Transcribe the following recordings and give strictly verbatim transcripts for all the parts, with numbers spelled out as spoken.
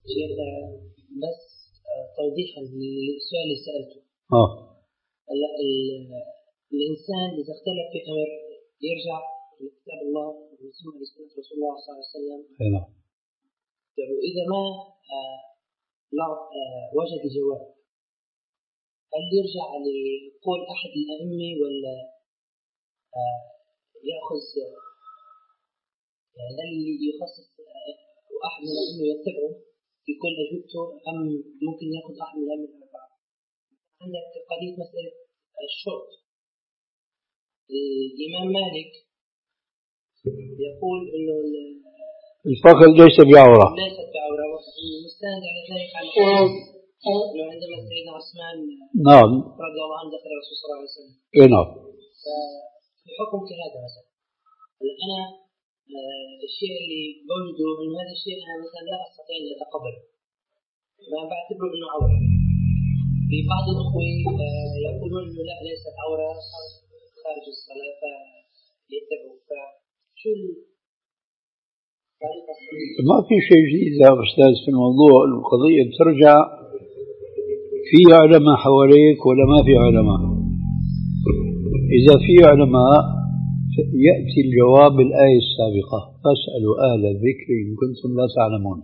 شيخ بس توضيحا للسؤال اللي سألته. اه هلا الإنسان إذا اختلف في أمر يرجع لكتاب الله وسنة رسول الله صلى الله عليه وسلم. نعم. وإذا ما آه آه وجد جواب هل يرجع لقول أحد الأئمة ولا آه يأخذ يعني هل يخصص أحد من الأئمة يتبعه في كل أجوبته أم ممكن يأخذ أحد من الأئمة الأربعة؟ عندك قضية مسألة الشرط. الإمام مالك يقول إنه الفخذ ليس بعورة، ليست بعورة، ومستند على ذلك على إنه عندما سيدنا عثمان نعم رضي الله عنه دخل الرسول صلى الله عليه وسلم. إيه نعم. ففي حكم كهذا مثلا أنا الشيء اللي بوجده إنه هذا الشيء أنا مثلا لا أستطيع أن أتقبله، ما بعتبره إنه عورة. في بعض الأخوة يقولون إنه لا ليست عورة خارج الصلاة فيتبعوا. فشو ما في شيء جديد يا أستاذ في الموضوع. القضية بترجع في علماء حواليك ولا ما في علماء. إذا في علماء يأتي الجواب بالآية السابقة فاسألوا أهل الذكر إن كنتم لا تعلمون.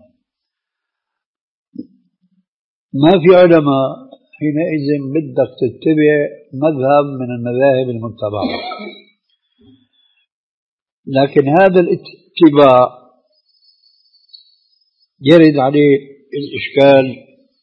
ما في علماء حينئذ بدك تتبع مذهب من المذاهب المتبعة. لكن هذا الاتباع يرد عليه الإشكال.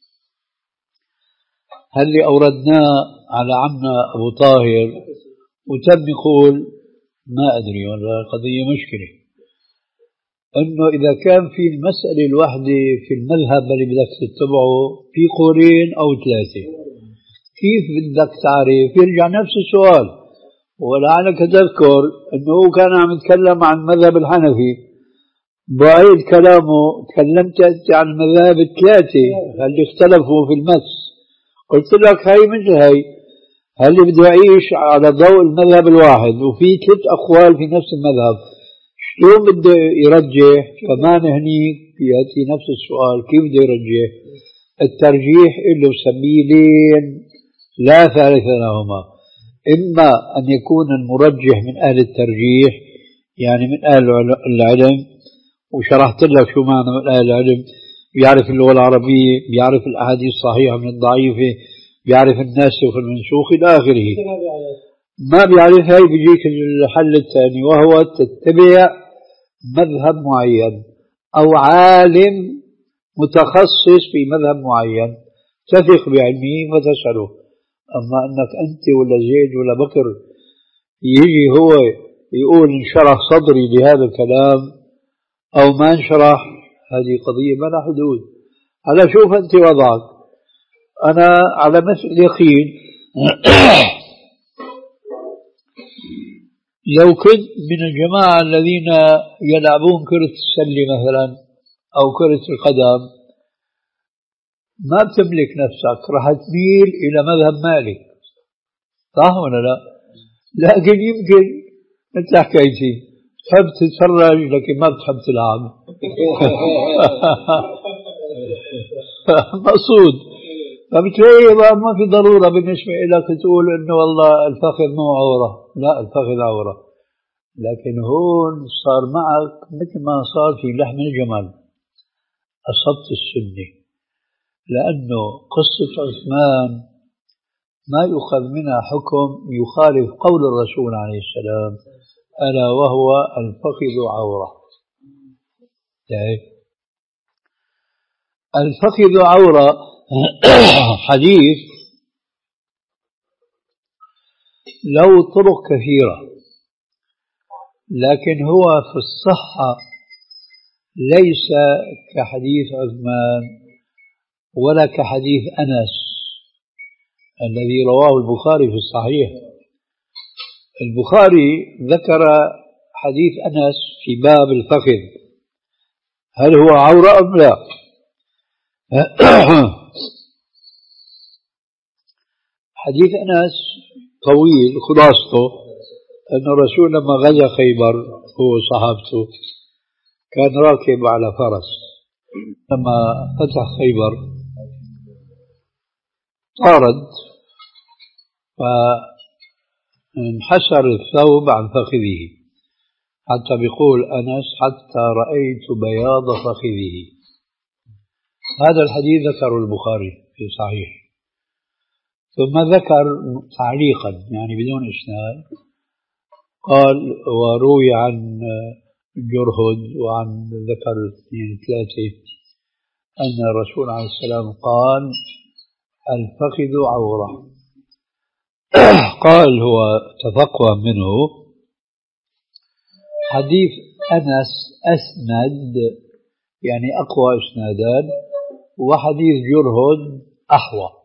هل اللي أوردناه على عمنا أبو طاهر وتم يقول ما أدري ولا قضية مشكلة أنه إذا كان في المسألة الواحدة في المذهب اللي بدك تتبعه في قولين أو ثلاثة كيف بدك تعرف؟ يرجع نفس السؤال. ولعلك تذكر أنه كان عم يتكلم عن المذهب الحنفي بعيد كلامه تكلمت عن المذاهب الثلاثة اللي اختلفوا في المس. قلت لك هاي مثل هاي هل بده يعيش على ضوء المذهب الواحد وفي ثلاث أقوال في نفس المذهب شلون بده يرجح؟ كمان هنيك يأتي نفس السؤال كيف بده يرجح؟ الترجيح له سبيلين لا ثالث لهما. إما أن يكون المرجح من أهل الترجيح يعني من أهل العلم، وشرحت لك شو معنى من أهل العلم، بيعرف اللغة العربية، بيعرف الأحاديث الصحيحة من الضعيفة، بيعرف الناسخ والمنسوخ إلى آخره. ما بيعرف هاي بيجيك الحل الثاني وهو تتبع مذهب معين أو عالم متخصص في مذهب معين تثق بعلمه فتسأله. أما أنك أنت ولا زيد ولا بكر يجي هو يقول انشرح صدري لهذا الكلام أو ما انشرح، هذه قضية ما لها حدود. هلا شوف أنت وضعك. أنا على مثل اليقين لو كنت من الجماعة الذين يلعبون كرة السلة مثلا أو كرة القدم ما بتملك نفسك راح تميل إلى مذهب مالك، صح ولا لا؟ لكن يمكن مثل حكايتي تحب تتفرج لكن ما بتحب تلعب. مقصود. فبتلاقي ما في ضرورة بالنسبة لك تقول إنه والله الفخذ مو عورة، لا الفخذ عورة. لكن هون صار معك مثل ما صار في لحم الجمل، أصبت السنة. لأنه قصة عثمان ما يؤخذ منها حكم يخالف قول الرسول عليه السلام ألا وهو الفخذ عورة. الفخذ عورة حديث له طرق كثيرة، لكن هو في الصحة ليس كحديث عثمان ولا كحديث أنس الذي رواه البخاري في الصحيح. البخاري ذكر حديث أنس في باب الفخذ، هل هو عورة أم لا؟ حديث أنس طويل، خلاصته أن الرسول لما غزا خيبر هو وصحابته كان راكب على فرس لما فتح خيبر طارد فانحسر الثوب عن فخذه، حتى بيقول أنس حتى رأيت بياض فخذه. هذا الحديث ذكره البخاري في صحيح، ثم ذكر تعليقا يعني بدون إسناد، قال وروي عن جرهد وعن ذكر اثنين ثلاثة أن الرسول عليه السلام قال الفخذ عورة. قال هو تفقه منه حديث أنس أسند يعني أقوى إسنادان، وحديث جرهد أحوط،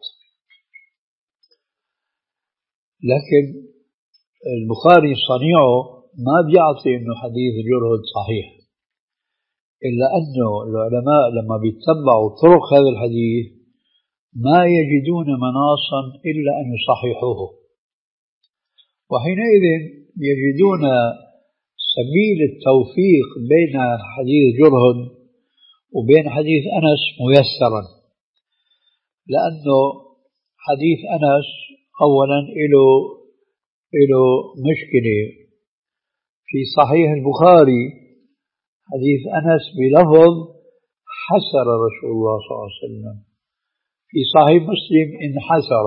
لكن البخاري صنيعه ما بيعطي إنه حديث جرهد صحيح، إلا أنه العلماء لما بيتبعوا طرق هذا الحديث ما يجدون مناصا إلا أن يصححوه، وحينئذ يجدون سبيل التوفيق بين حديث جرهد وبين حديث أنس ميسرا، لأنه حديث أنس أولا له له مشكلة في صحيح البخاري، حديث أنس بلفظ حسر رسول الله صلى الله عليه وسلم، في صحيح مسلم انحسر،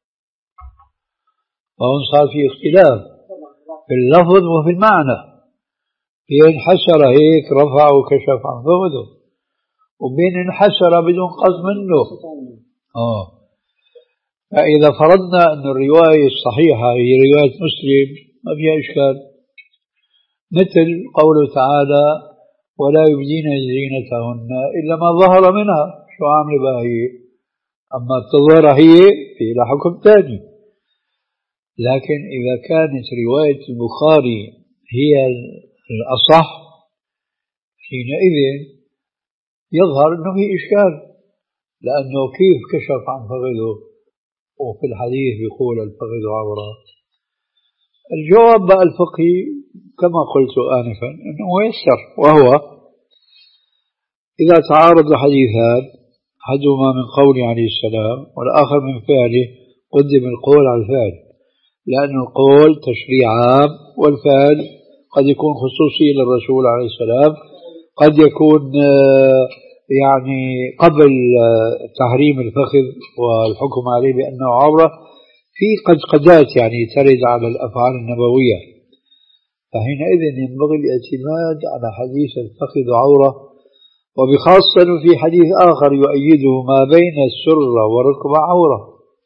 وهون صار في اختلاف في اللفظ وفي المعنى، في انحسر هيك رفع وكشف عن فخذه، وبين انحسر بدون قصد منه. آه فإذا فرضنا أن الرواية الصحيحة هي رواية مسلم ما فيها إشكال، مثل قوله تعالى ولا يبدين زينتهن إلا ما ظهر منها، شو عامل بها هي؟ أما تظهر هي في لها حكم ثاني. لكن إذا كانت رواية البخاري هي الأصح حينئذ يظهر أنه في إشكال، لأنه كيف كشف عن فخذه وفي الحديث يقول الفخذ عورة؟ الجواب بقى الفقهي كما قلت آنفا أنه ميسر، وهو إذا تعارض الحديثان أحدهما من قول عليه السلام والآخر من فعله قدم القول على الفعل، لأن القول تشريع عام والفعل قد يكون خصوصي للرسول عليه السلام، قد يكون يعني قبل تحريم الفخذ والحكم عليه بأنه عورة، في قد قدات يعني ترد على الأفعال النبوية، فحينئذ ينبغي الاعتماد على حديث الفخذ عورة، وبخاصة في حديث آخر يؤيده ما بين السرة والركبة عورة.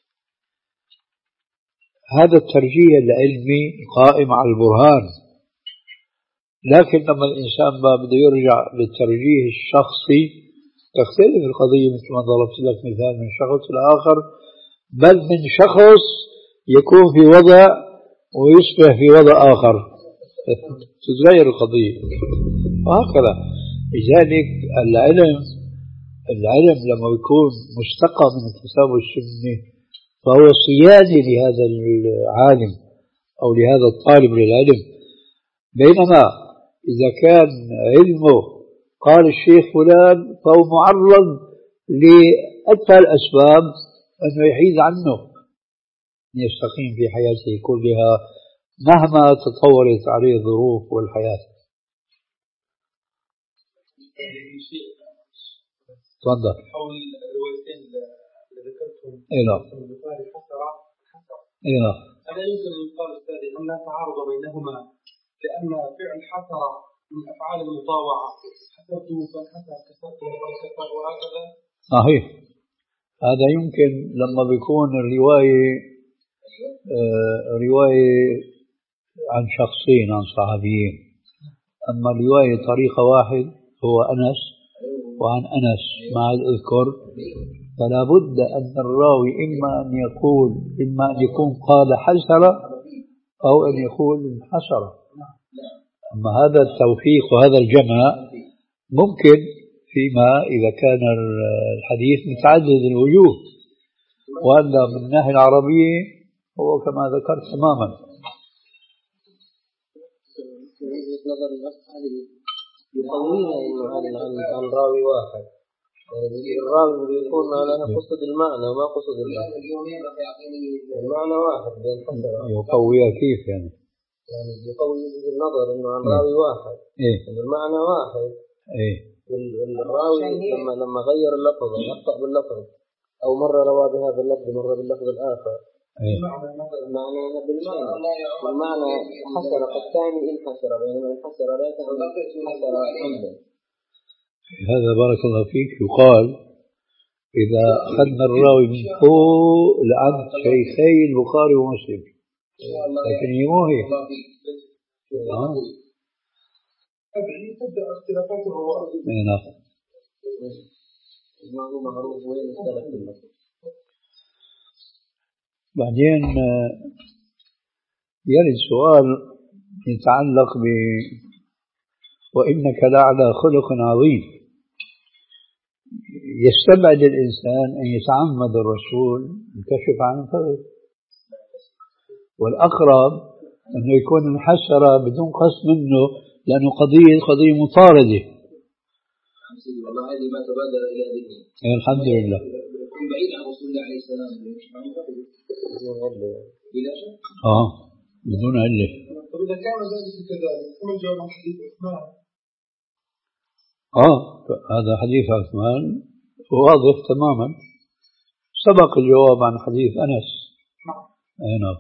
هذا الترجيح العلمي قائم على البرهان، لكن لما الإنسان بده يرجع للترجيح الشخصي تختلف القضية، مثل ما ضربت لك مثال من شخص لآخر، بل من شخص يكون في وضع ويصبح في وضع آخر، تتغير القضية، وهكذا. لذلك العلم العلم لما يكون مستقى من الكتاب والسنة فهو صيانة لهذا العالم أو لهذا الطالب للعلم، بينما إذا كان علمه قال الشيخ فلان فهو معرض لأدفع الأسباب أنه يحيد عنه، يستقيم في حياته كلها مهما تطورت عليه الظروف والحياة. تفضل. حول الروايتين اللي ذكرتهم إيه البخاري حسر حسر إيه ألا يمكن أن يقال أستاذي أن لا تعارض بينهما، لأن فعل حسر من أفعال المطاوعة، حسرته فانحسر كسرته فانكسر وهكذا. صحيح، هذا يمكن لما بيكون الرواية آه رواية عن شخصين عن صحابيين، أما الرواية طريقة واحد هو أنس وعن أنس مع الأذكر، فلا بد أن الراوي إما أن يقول إما أن يكون قال حسر أو أن يقول انحسر. أما هذا التوفيق وهذا الجمع ممكن فيما إذا كان الحديث متعدد الوجوه، وأن من الناحية العربية هو كما ذكرت تماما. يقوينا انه هذا عن راوي واحد، الراوي يكون على قصد المعنى وما قصد المعنى. المعنى واحد بين حسن يقويها كيف يعني؟ يعني يقوي النظر إنه عن راوي واحد. إيه. المعنى واحد. إيه. والراوي لما لما غير اللفظ أخطأ باللفظ أو مرة روى بهذا اللفظ مرة باللفظ الآخر. إيه. المعنى بالمعنى. المعنى حسر الثاني انحسر بينما انحسر لا حسر حمدا. هذا بارك الله فيك يقال إذا أخذنا الراوي من فوق لعند شيخي البخاري ومسلم، لكن هي مو هي. آه. تبدأ اختلافات الرواة. نعم. ما هو معروف وين اختلف المسلم. بعدين يرد سؤال يتعلق ب وإنك لعلى خلق عظيم. يستبعد الإنسان أن يتعمد الرسول الكشف عن الفضل، والأقرب أنه يكون محسر بدون قصد منه لأنه قضية قضية مطاردة. والله هذه ما تبادر إلى ذهني. الحمد لله. يكون بعيد عن رسول الله عليه السلام مش معه بلا شك. آه بدون علة. طب إذا كان ذلك كذلك ثم الجواب عن حديث عثمان. آه هذا حديث عثمان واضح تماما، سبق الجواب عن حديث أنس. نعم.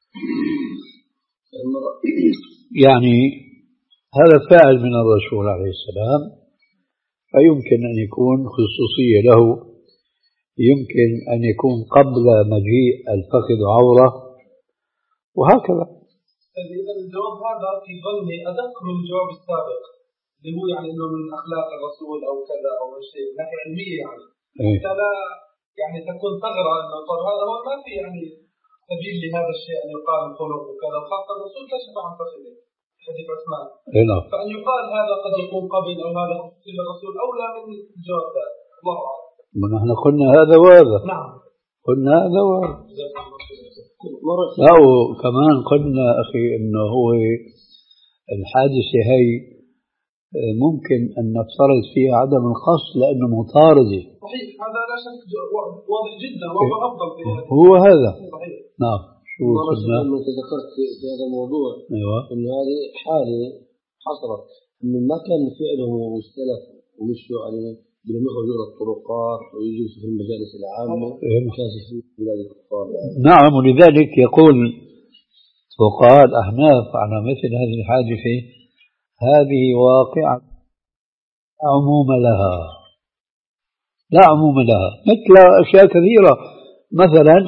يعني هذا فاعل من الرسول عليه السلام، فيمكن أن يكون خصوصية له، يمكن أن يكون قبل مجيء الفخذ عورة وهكذا. إذا الجواب هذا في ظني أدق من الجواب السابق اللي هو يعني إنه من أخلاق الرسول أو كذا أو شيء، لكن علمية يعني. إيه؟ لا يعني تكون ثغرة إنه طب هذا هو ما في يعني سبيل لهذا الشيء أن يقال الخلق وكذا، وخاصة الرسول كشف عن فخذه حديث عثمان. إيه؟ فأن يقال هذا قد يكون قبل أو هذا خصوصي للرسول أولى من الجواب ده. الله أعلم. ونحن قلنا هذا وهذا. نعم. قلنا هذا وهذا. لا وكمان قلنا أخي إنه هو الحادثة هي ممكن أن نفترض فيها عدم القصد لأنه مطاردة. صحيح هذا لا شك واضح جدا وهو أفضل في هذا. هو هذا. صحيح. نعم. شو قلنا؟ أنت ذكرت في هذا الموضوع. أيوة. إنه هذه حالة حصلت إنه ما كان فعله مختلف ومشوا عليه بدهم يخرجوا الطرقات ويجلسوا في المجالس العامة وكاسف في بلاد الكفار. نعم ولذلك يقول فقهاء الأحناف على مثل هذه الحادثة هذه واقعة عموم لها، لا عموم لها، مثل أشياء كثيرة. مثلا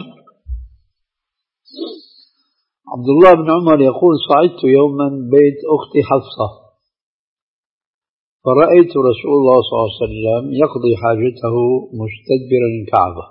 عبد الله بن عمر يقول صعدت يوما بيت أختي حفصة فرأيت رسول الله صلى الله عليه وسلم يقضي حاجته مستدبرا الكعبة.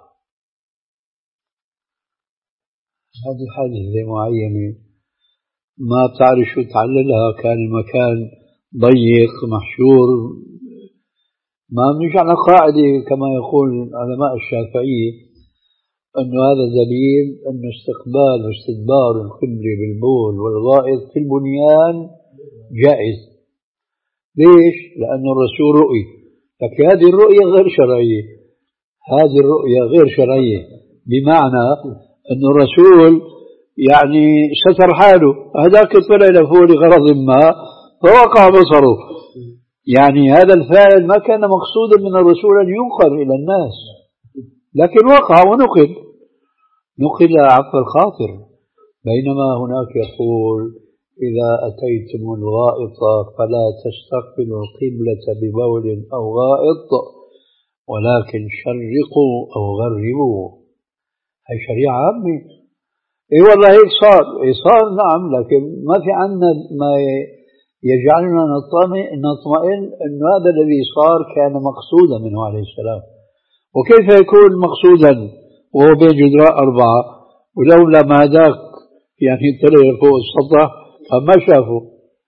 هذه حادثة معينة ما بتعرف شو تعللها، كان المكان ضيق محشور، ما بنيجي على قاعدة كما يقول علماء الشافعية أنه هذا دليل أن استقبال واستدبار القبلة بالبول والغائط في البنيان جائز. ليش؟ لأن الرسول رؤي، لكن هذه الرؤية غير شرعية، هذه الرؤية غير شرعية بمعنى أن الرسول يعني ستر حاله، هذاك طلع لفوق لغرض ما فوقع بصره، يعني هذا الفاعل ما كان مقصودا من الرسول أن ينقل إلى الناس، لكن وقع ونقل نقل عفو الخاطر. بينما هناك يقول إذا أتيتم الغائط فلا تستقبلوا القبلة ببول أو غائط ولكن شرقوا أو غربوا. هي شريعة عامة. إيه والله هيك صار، إيه صار نعم، لكن ما في عنا ما يجعلنا نطمئن أن هذا الذي صار كان مقصودا منه عليه السلام. وكيف يكون مقصودا وهو بين جدراء أربعة ولولا ما ذاك يعني طلع فوق السطح فما شافوا.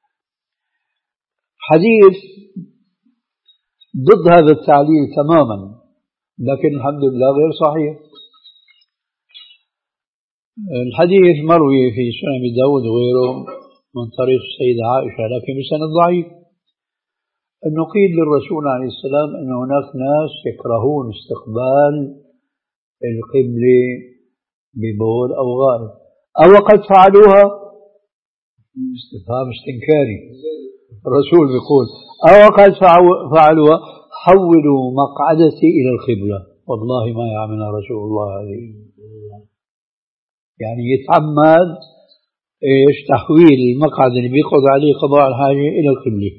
حديث ضد هذا التعليل تماما، لكن الحمد لله غير صحيح. الحديث مروي في سنن داود وغيره من طريق السيدة عائشة لكن بسند ضعيف. أنه قيل للرسول عليه السلام أن هناك ناس يكرهون استقبال القبلة ببول أو غائب، أو قد فعلوها، استفهام استنكاري. الرسول بيقول أو قد فعلوها حولوا مقعدتي إلى القبلة، والله ما يعملها رسول الله عليه، يعني يتعمد إيش تحويل المقعد اللي بيقعد عليه قضاء الحاجة إلى القبلة.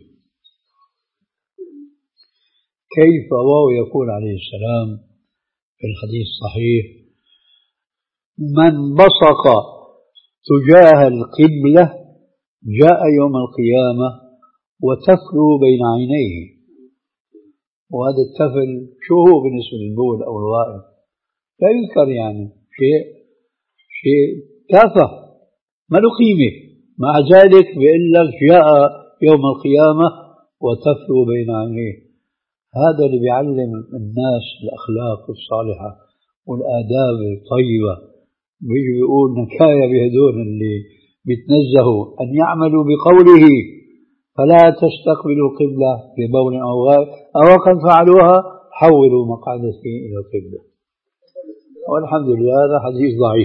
كيف وهو يقول عليه السلام في الحديث الصحيح: من بصق تجاه القبلة جاء يوم القيامة وتفل بين عينيه. وهذا التفل شو هو بالنسبة للبول أو الغائب؟ لا يذكر، يعني شيء شيء تافه ما له قيمة، مع ذلك بيقول لك جاء يوم القيامة وتفل بين عينيه. هذا اللي بيعلم الناس الأخلاق الصالحة والآداب الطيبة. بيجي بيقول نكاية بهدول اللي بيتنزهوا أن يعملوا بقوله فلا تستقبلوا القبلة ببول أو غائب، أو قد فعلوها حولوا مقعدتي إلى القبلة. والحمد لله هذا حديث ضعيف.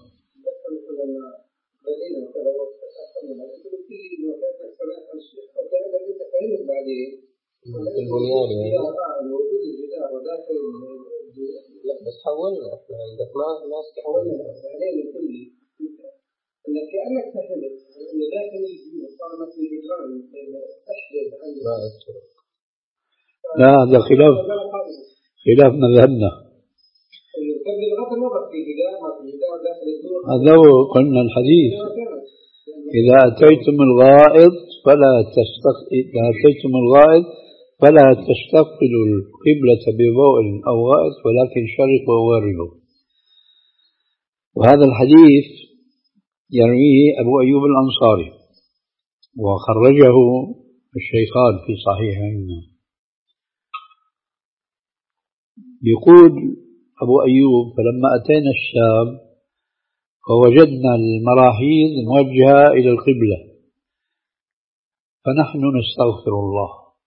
لا بس حولنا احنا عندك ما ما استحولنا عليه الكل، انك كانك فهمت انه داخل الجيوب صار مثل الجدران تحدد عن ما الطرق. لا هذا خلاف خلاف مذهبنا. بغض النظر في جدار ما في جدار داخل الدور، هذا هو قلنا الحديث: إذا أتيتم الغائط فلا تستق... إذا أتيتم الغائط فلا تستقبلوا القبلة ببول أو غائط ولكن شرقوا وغربوا. وهذا الحديث يرويه أبو أيوب الأنصاري وخرجه الشيخان في صحيحهما. يقول أبو أيوب: فلما أتينا الشام فوجدنا المراحيض موجهة إلى القبلة فنحن نستغفر الله.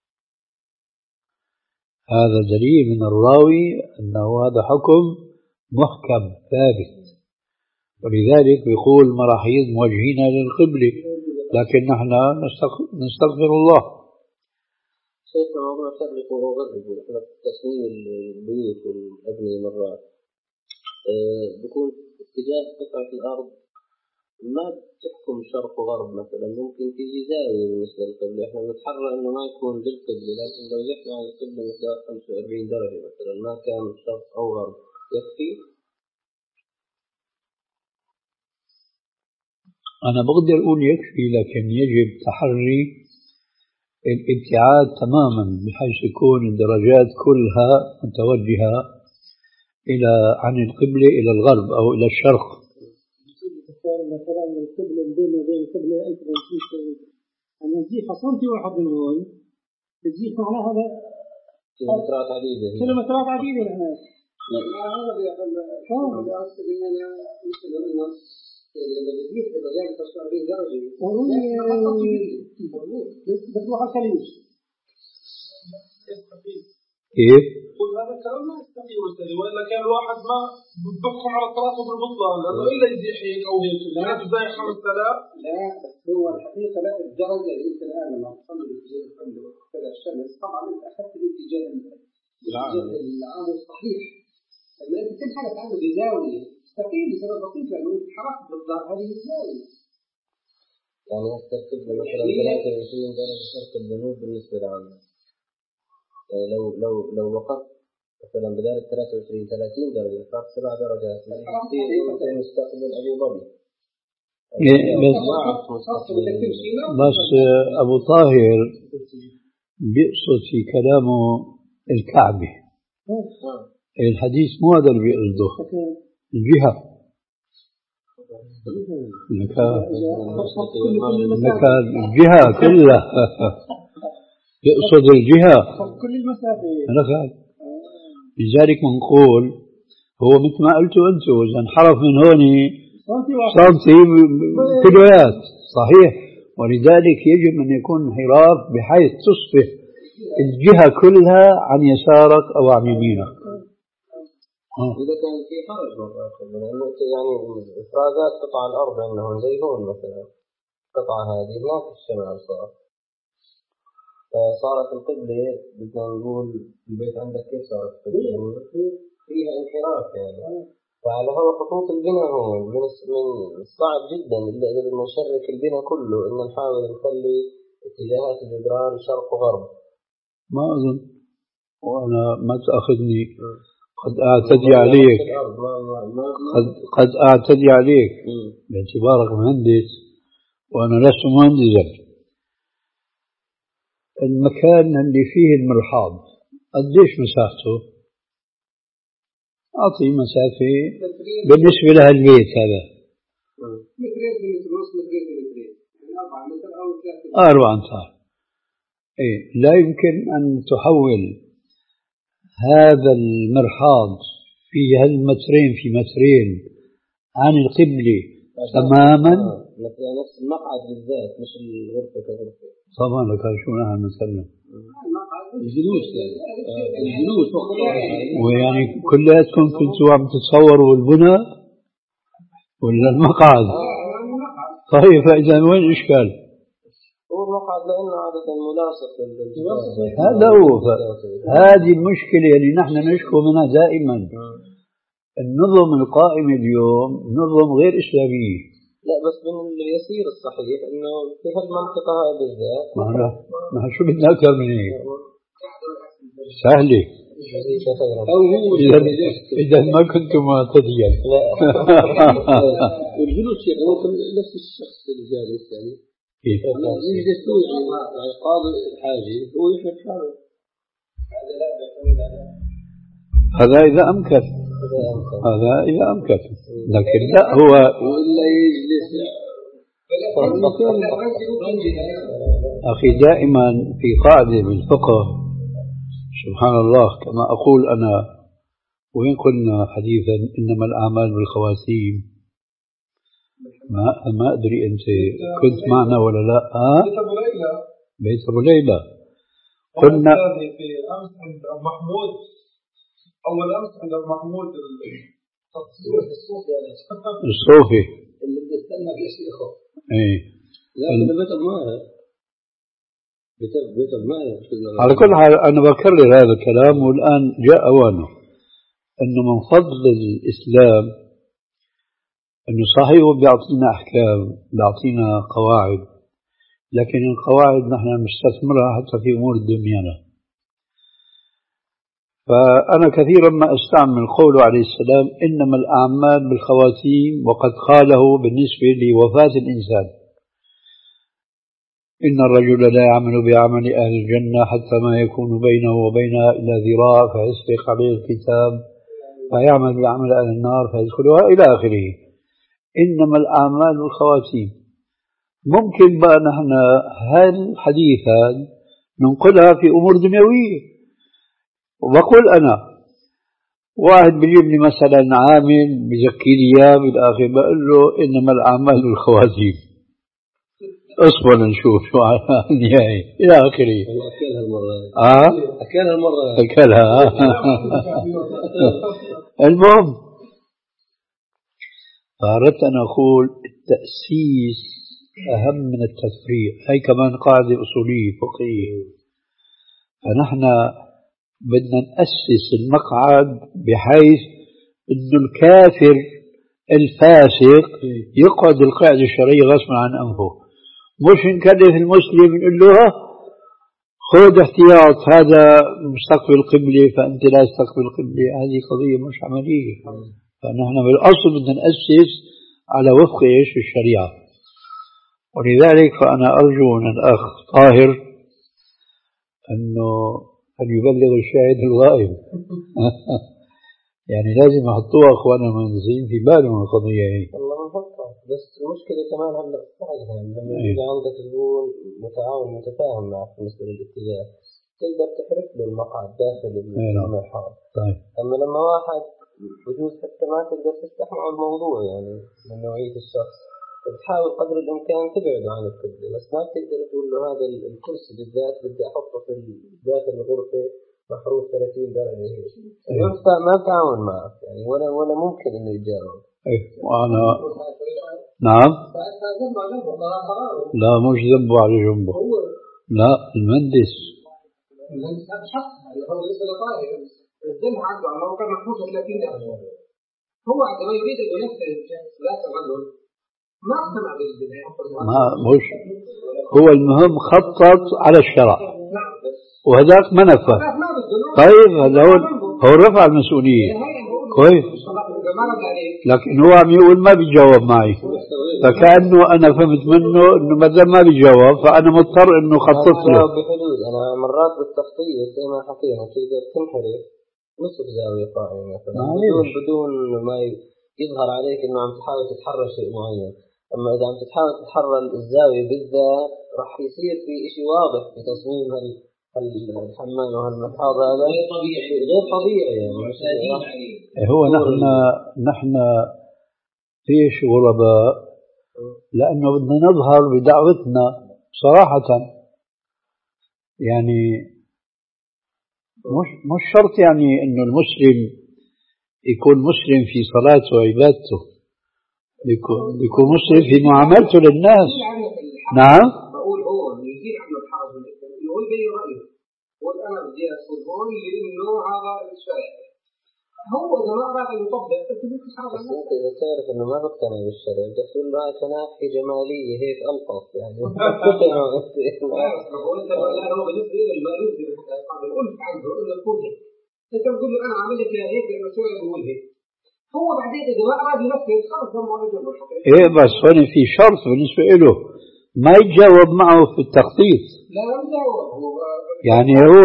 هذا دليل من الراوي أنه هذا حكم محكم ثابت، ولذلك يقول مراحيض موجهين للقبلة لكن نحن نستغفر الله. شيخنا موضوع شرق وغرب احنا في تصميم البيوت والأبنية مرات أه بكون اتجاه قطعة الأرض ما تحكم شرق وغرب، مثلا ممكن تيجي زاوية بالنسبة للقبلة، احنا بنتحرى انه ما يكون للقبلة، لكن لو زحنا عن القبلة مقدار خمسة وأربعين درجة مثلا ما كان شرق أو غرب يكفي. أنا بقدر أقول يكفي، لكن يجب تحري الابتعاد تماما بحيث يكون الدرجات كلها متوجهة إلى عن القبلة إلى الغرب أو إلى الشرق. مثلا القبلة بينه وبين القبلة ألف وخمسين كيلومتر، أنا نزيحها سنتي واحد من هون تزيح معناها هذا كيلومترات عديدة كيلومترات عديدة هنا. هذا بيقول شو بيقصد إننا مثل إنه لما بتزيد الدرجات خمسة وأربعين درجة بتروح على الخليج. كيف؟ قل هذا الكلام ما يستقيم أستاذ، وإلا كان الواحد ما بحكم على الصلاة بالبطلان لأنه إلا يزيح هيك أو هيك لا تزايح خمس آلاف. لا بس هو الحقيقة لا الدرجة اللي أنت الآن لما تصلي باتجاه القبلة وكذا الشمس طبعا أنت أخذت الاتجاه العام الصحيح، لما أنت تنحرف عنه بزاوية تستقيم بسبب بسيط لأنه أنت حركت بالضبط هذه الزاوية. يعني هستركب مثلا ثلاثة وعشرين درجة شرق الجنوب بالنسبة لعنا، يعني لو لو لو وقفت مثلا بدال ثلاثة وعشرين ثلاثين درجة صارت سبع درجات ممكن نستقبل أبو ظبي. بس بس أبو طاهر بيقصد في كلامه الكعبة، الحديث مو هذا اللي بيقصده، الجهة المكان الجهة كلها يقصد الجهة كل المسافة. لذلك منقول هو مثل ما قلتوا أنتوا إذا انحرف من هون سنتي كيلوات صحيح، ولذلك يجب أن يكون انحراف بحيث تصبح الجهة كلها عن يسارك أو عن يمينك. إذا كان في حرج مرة يعني إفرازات قطع الأرض عندهم زي هون مثلا قطعة هذه هناك في الشمال صار فصارت القبلة بدنا نقول البيت عندك كيف صارت القبلة يعني فيها انحراف يعني فعلى هو خطوط البناء هون من الصعب جدا إلا إذا بدنا نشرك البناء كله إن نحاول نخلي اتجاهات الجدران شرق وغرب. ما أظن وأنا ما تأخذني قد أعتدي عليك قد, قد أعتدي عليك باعتبارك مهندس وأنا لست مهندسا. المكان اللي فيه المرحاض قديش مساحته؟ أعطي مسافة بالنسبة لها البيت هذا مترين متر ونص مترين مترين يعني أربعة متر أو ثلاثة أربعة أمتار. إيه لا يمكن أن تحول هذا المرحاض في هالمترين في مترين عن القبلة تماما. نفس المقعد بالذات مش الغرفة كغرفة. طبعا لك شو نحن نتكلم الجلوس يعني الجلوس ويعني كلياتكم كنتوا عم تتصوروا البناء ولا المقعد؟ طيب فإذا وين الإشكال؟ هو المقعد لأنه عادة ملاصق هذا هو هذه المشكلة اللي نحن نشكو منها دائما. النظم القائم اليوم نظم غير إسلامي. لا بس من اليسير الصحيح إنه في هالمنطقة هاي بالذات ما أنا ما شو بدنا أكثر من هيك سهلة. أو هو إذا إذا ما كنتم معتديا. والجلوس يعني ممكن نفس الشخص اللي جالس يعني كيف؟ يجلس له يعني قاضي الحاجة هو يحمل شعره. هذا إذا أمكن هذا إذا أمكن لكن لا هو ولا يجلس أخي دائما في قاعدة بالفقه سبحان الله كما أقول أنا وين قلنا حديثا إنما الأعمال بالخواتيم. ما ما أدري أنت كنت معنا ولا لا. آه؟ بيت أبو ليلى بيت أبو ليلى قلنا في أمس عند أبو محمود أول أمس عند أبو محمود الصوفي اللي بيستنى يا شيخه. إيه لا ال... بيت أبو ماهر بيت بيت أبو ماهر. على كل حال أنا بكرر هذا الكلام والآن جاء أوانه أنه من فضل الإسلام أنه صحيح بيعطينا أحكام بيعطينا قواعد لكن القواعد نحن نستثمرها حتى في أمور دنيانا. فأنا كثيرا ما أستعمل قوله عليه السلام إنما الأعمال بالخواتيم وقد قاله بالنسبة لوفاة الإنسان إن الرجل لا يعمل بعمل أهل الجنة حتى ما يكون بينه وبينها إلا ذراع فيسبق عليه الكتاب فيعمل بعمل أهل النار فيدخلها إلى آخره. إنما الأعمال بالخواتيم. ممكن بقى نحن هالحديثا ننقلها في أمور دنيوية. وبقول أنا واحد بيجيب لي مثلا عامل بزكي لي إياه بالآخر بقول له إنما الأعمال بالخواتيم اصبر نشوف شو النهاية إلى آخره. أكلها المرة آه أكلها المرة أكلها المهم أردت أن أقول التأسيس أهم من التفريع. هي كمان قاعدة أصولية فقهية. فنحن بدنا نأسس المقعد بحيث أنه الكافر الفاسق يقعد القاعدة الشرعية غصبا عن أنفه مش نكلف المسلم نقول له خذ احتياط هذا مستقبل قبلة فأنت لا تستقبل قبلة. هذه قضية مش عملية. فنحن بالأصل بدنا نأسس على وفق إيش الشريعة. ولذلك فأنا أرجو من الأخ طاهر أنه أن يبلغ الشاهد الغائب. يعني لازم يحطوها أخواننا المهندسين في بالهم القضية هي. والله بنحطها بس المشكلة كمان هلا صحيح يعني لما يجي عندك زبون متعاون متفاهم معك بالنسبة للاتجاه تقدر تحرك له المقعد داخل المرحاض. طيب. أما لما واحد بجوز حتى ما تقدر تفتح معه الموضوع يعني من نوعية الشخص تحاول قدر الإمكان تبعده عن القبلة، بس ما تقدر تقول له هذا الكرسي بالذات بدي أحطه في داخل الغرفة محروف ثلاثين درجة هيك، ما بتعاون معك يعني ولا ولا ممكن إنه يتجاوب. إيه وأنا نعم لا مش ذنبه على جنبه، لا المهندس المهندس هذا شخص هو ليس لطائر الذنب عنده على موقع محفوظ ثلاثين درجة. هو عندما يريد أن ينفذ صلاة الرجل ما اقتنع بالبداية، ما مش هو المهم خطط على الشرع وهذاك ما نفذ. طيب هذا هو هو رفع المسؤولية كويس، لكن هو عم يقول ما بيجاوب معي، فكأنه أنا فهمت منه إنه ما دام ما بيجاوب فأنا مضطر إنه خطط له. بحدود أنا مرات بالتخطيط زي ما حكينا تقدر تنحرف نصف زاوية قائمة مثلا بدون بدون ما يظهر عليك إنه عم تحاول تتحرى شيء معين. أما إذا عم تحاول تتحرى الزاوية بالذات راح يصير في إشي واضح في تصميم هال الحمام وهالمحاض هذا غير طبيعي غير طبيعي يعني. هو نحن نحن ليش غرباء؟ لأنه بدنا نظهر بدعوتنا صراحة، يعني مش مش شرط يعني إنه المسلم يكون مسلم في صلاته وعبادته، يكون يكون مسلم في معاملته للناس. نعم. بقول هو يزيل عنه الحرج يقول بي رأيه، يقول أنا بدي أسكت هون لأنه هذا الشرع. هو إذا ما أراد أن يطبق بس أنت إذا تعرف إنه ما بقتنع بالشرع بدك تقول له تناحي جمالية هيك ألطف يعني. هو أنت لا هو بالنسبة له ما يوجد يقول عنده إنه تكون هيك، أنت بتقول له أنا عامل لك هيك لأنه شو يقول هيك، هو بعدين إذا ما أراد ينفذ خلص ده ما رجع بالحقيقة. إيه بس هون في شرط بالنسبة له ما يتجاوب معه في التخطيط. لا لا يتجاوب يعني هو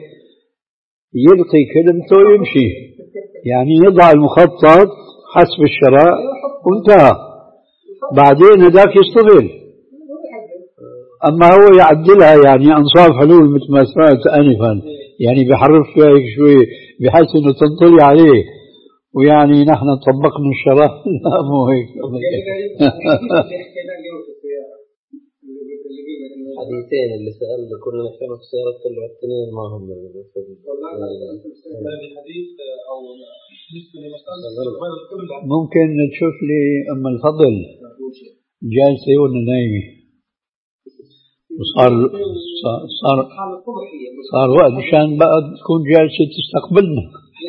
يلقي كلمته ويمشي، يعني يضع المخطط حسب الشرع وانتهى، بعدين هذاك يصطفل. أما هو يعدلها يعني أنصاف حلول مثل ما سمعت آنفا، يعني بحرف فيها هيك شوي بحيث إنه تنطلي عليه، ويعني نحن طبقنا الشرع. لا مو هيك. حديثين اللي سأل كنا نحكي في السيارة طلعوا الاثنين ما هم ممكن تشوف لي أم الفضل جالسة ولا نايمة؟ وصار صار صار وقت مشان بقى تكون جالسة تستقبلنا.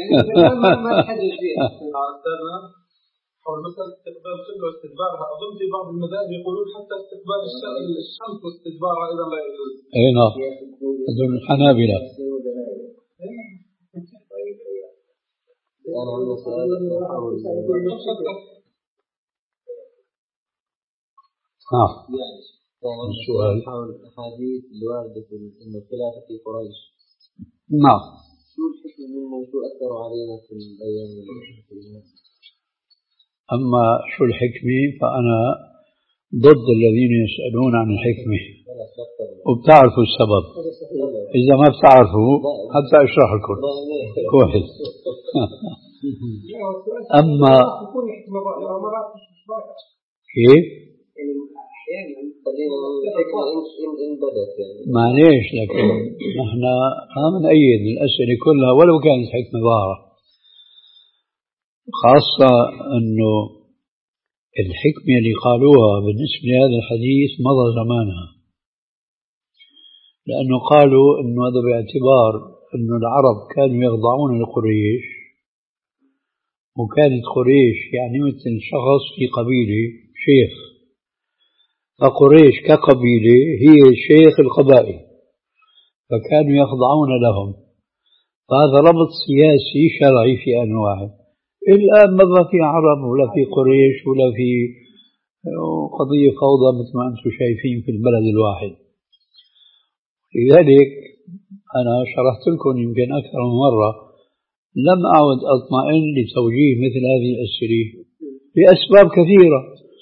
حول مسألة استقبال القبلة واستدبارها، أظن في بعض المذاهب يقولون حتى استقبال الشمس واستدبارها أيضا لا يجوز. أي نعم، هذول الحنابلة. أنا عندي سؤال أحاول ها السؤال حول الأحاديث الواردة إنه الخلاف في قريش. نعم. شو الحكمة منه شو أثروا علينا في الأيام الأخيرة؟ أما شو الحكمة فأنا ضد الذين يسألون عن الحكمة وبتعرفوا السبب. إذا ما بتعرفوا حتى أشرح لكم كويس. أما كيف؟ معليش لكن نحن ما بنأيد الأسئلة كلها ولو كانت حكمة ظاهرة، خاصة أنه الحكمة اللي قالوها بالنسبة لهذا الحديث مضى زمانها، لأنه قالوا أنه هذا باعتبار أنه العرب كانوا يخضعون لقريش، وكانت قريش يعني مثل شخص في قبيلة شيخ، فقريش كقبيلة هي شيخ القبائل فكانوا يخضعون لهم، فهذا ربط سياسي شرعي في آن واحد. الآن ما في عرب ولا في قريش ولا في قضية فوضى مثل ما أنتم شايفين في البلد الواحد. لذلك أنا شرحت لكم يمكن أكثر من مرة لم أعد أطمئن لتوجيه مثل هذه الأسئلة لأسباب كثيرة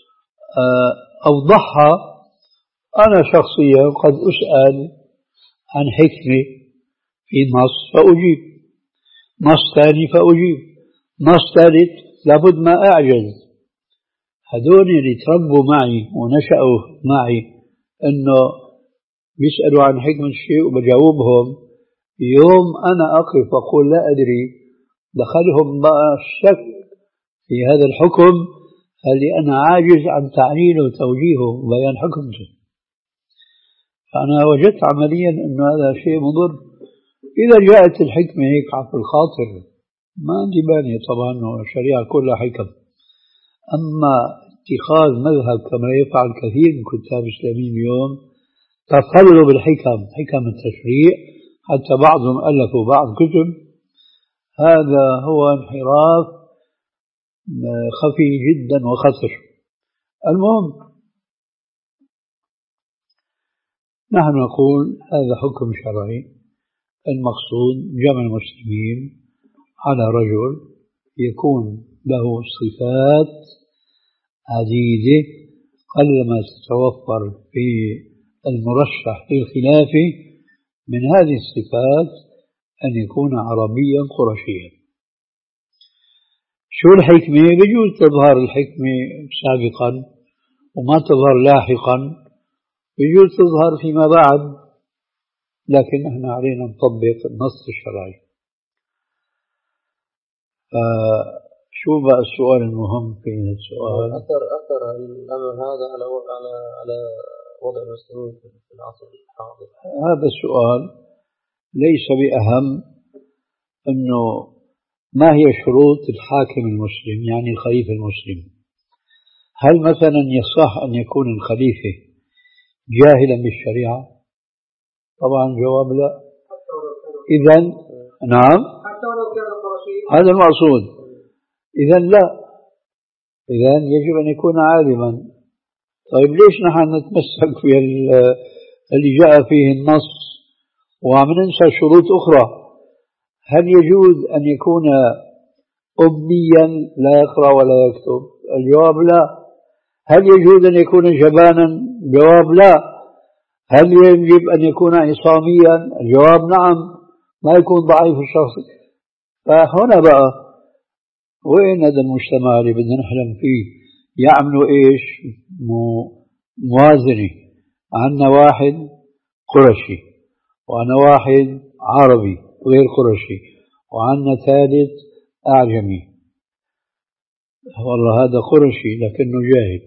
أوضحها. أنا شخصيا قد أسأل عن حكمة في نص فأجيب، نص ثاني فأجيب، نص ثالث لابد ما أعجز. هذول اللي تربوا معي ونشأوا معي إنه بيسألوا عن حكمة الشيء وبجاوبهم، يوم أنا أقف وأقول لا أدري دخلهم بقى الشك في هذا الحكم اللي أنا عاجز عن تعليله وتوجيهه وبيان حكمته. فأنا وجدت عمليا أنه هذا شيء مضر. إذا جاءت الحكمة هيك عفو الخاطر ما عندي بانية طبعا، والشريعة كلها حكم. أما اتخاذ مذهب كما يفعل كثير من كتاب الإسلاميين اليوم، تفضلوا بالحكم، حكم التشريع، حتى بعضهم ألفوا بعض كتب، هذا هو انحراف خفي جدا وخطر. المهم نحن نقول هذا حكم شرعي، المقصود جمع المسلمين على رجل يكون له صفات عديدة قلما تتوفر في المرشح للخلافة. من هذه الصفات أن يكون عربيا قرشيا. شو الحكمة؟ بجوز تظهر الحكمة سابقا وما تظهر لاحقا، بجوز تظهر فيما بعد، لكن نحن علينا نطبق النص الشرعي. شو بقى السؤال المهم في السؤال؟ أثر أثر الأمر هذا على على على وضع المسلمين في العصر الحاضر. هذا السؤال ليس بأهم. إنه ما هي شروط الحاكم المسلم، يعني الخليفة المسلم؟ هل مثلا يصح أن يكون الخليفة جاهلا بالشريعة؟ طبعا جواب لا. إذن نعم، هذا المقصود. إذن لا، إذن يجب أن يكون عالما. طيب ليش نحن نتمسك في اللي جاء فيه النص وعم ننسى شروط أخرى؟ هل يجوز أن يكون أميا لا يقرأ ولا يكتب؟ الجواب لا. هل يجوز أن يكون جبانا؟ الجواب لا. هل يجب أن يكون عصاميا؟ الجواب نعم، ما يكون ضعيف الشخص. فهنا بقى وين هذا المجتمع اللي بدنا نحلم فيه؟ يعملوا إيش؟ موازنة. عندنا واحد قرشي، وعندنا واحد عربي غير قرشي، وعندنا ثالث أعجمي. والله هذا قرشي لكنه جاهل،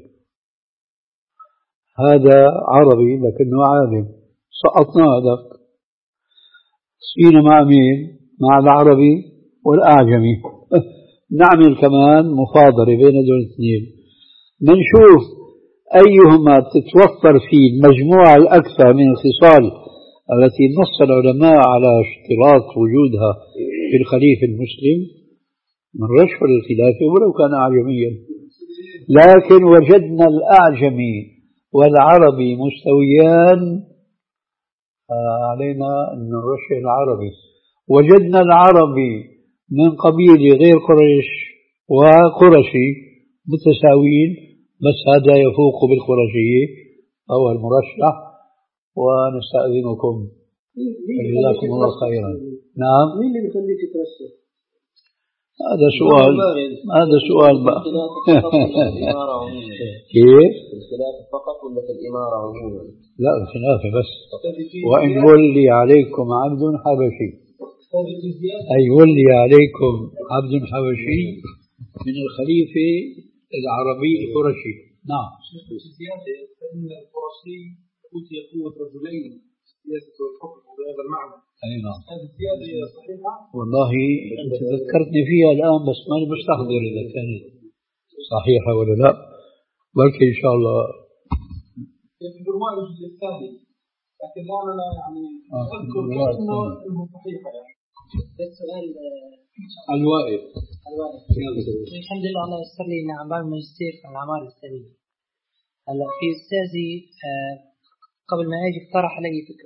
هذا عربي لكنه عالم، سقطنا هذاك، صينا مع مين؟ مع العربي والأعجمي. نعمل كمان مفاضلة بين دول الاثنين، منشوف أيهما تتوفر فيه المجموعة الأكثر من الخصال التي نص العلماء على اشتراط وجودها في الخليفة المسلم، من رشح الخلافة ولو كان أعجميا. لكن وجدنا الأعجمي والعربي مستويان، علينا أن نرشح العربي. وجدنا العربي من قبيلة غير قريش وقرشي متساويين، بس هذا يفوق بالقرشية أو المرشح. ونستأذنكم وجزاكم الله خيرا. نعم، مين اللي بيخليك ترشح؟ هذا سؤال، هذا سؤال بقى. كيف؟ الخلافة فقط ولا في الإمارة عموما؟ لا، الخلافة بس. وإن ولي عليكم عبد حبشي، أي ولي عليكم عبد حبشي من الخليفة العربي القرشي. نعم. زيادة فإن القرشي أوتي قوة رجلين سياسة والحكم بهذا المعنى. أي نعم. هذه الزيادة صحيحة؟ والله أنت ذكرتني فيها الآن بس ماني مستحضر إذا كانت صحيحة ولا لا، بلكي إن شاء الله. في برواية الجزء الثاني، لكن الآن أنا يعني أذكر إنه إنه صحيحة يعني. بس سؤال الوائل. الوائل. الحمد لله الله يسر لي إني عم بعمل ماجستير في الأعمال الإسلامية. هلا في أستاذي قبل ما أجي اقترح علي فكرة،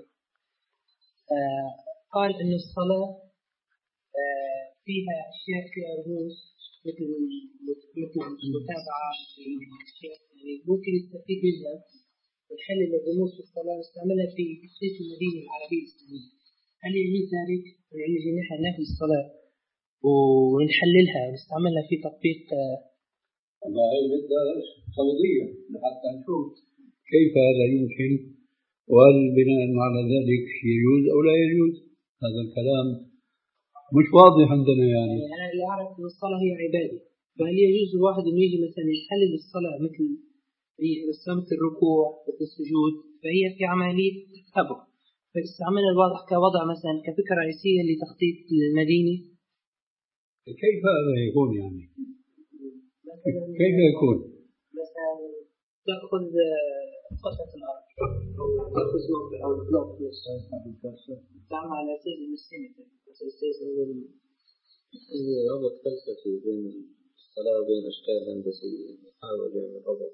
قال إنه الصلاة فيها أشياء فيها رموز مثل مثل المتابعة، يعني ممكن يستفيد منها ونحلل الرموز في الصلاة ونستعملها في تخطيط المدينة العربية الإسلامية. هل يجوز ذلك؟ يعني نجي نحن ناخذ الصلاة ونحللها ونستعملها في تطبيق والله هي بدها فرضية حتى نشوف كيف هذا يمكن، وهل بناء على ذلك يجوز أو لا يجوز؟ هذا الكلام مش واضح عندنا يعني. يعني أنا اللي أعرف أن الصلاة هي عبادة، فهل يجوز الواحد أنه يجي مثلا يحلل الصلاة مثل مثل الركوع مثل السجود، فهي في عملية تتبع، فاستعملنا الوضع كوضع مثلا كفكرة رئيسية لتخطيط المدينة. كيف هذا يكون يعني؟ كيف يكون؟ مثلا تأخذ قطعة الأرض أو تأخذ موقع أو بلوك تعمل على أساس المسلمة على أساس هي ربط فلسفي بين الصلاة وبين أشكال هندسية، يحاول يعمل ربط.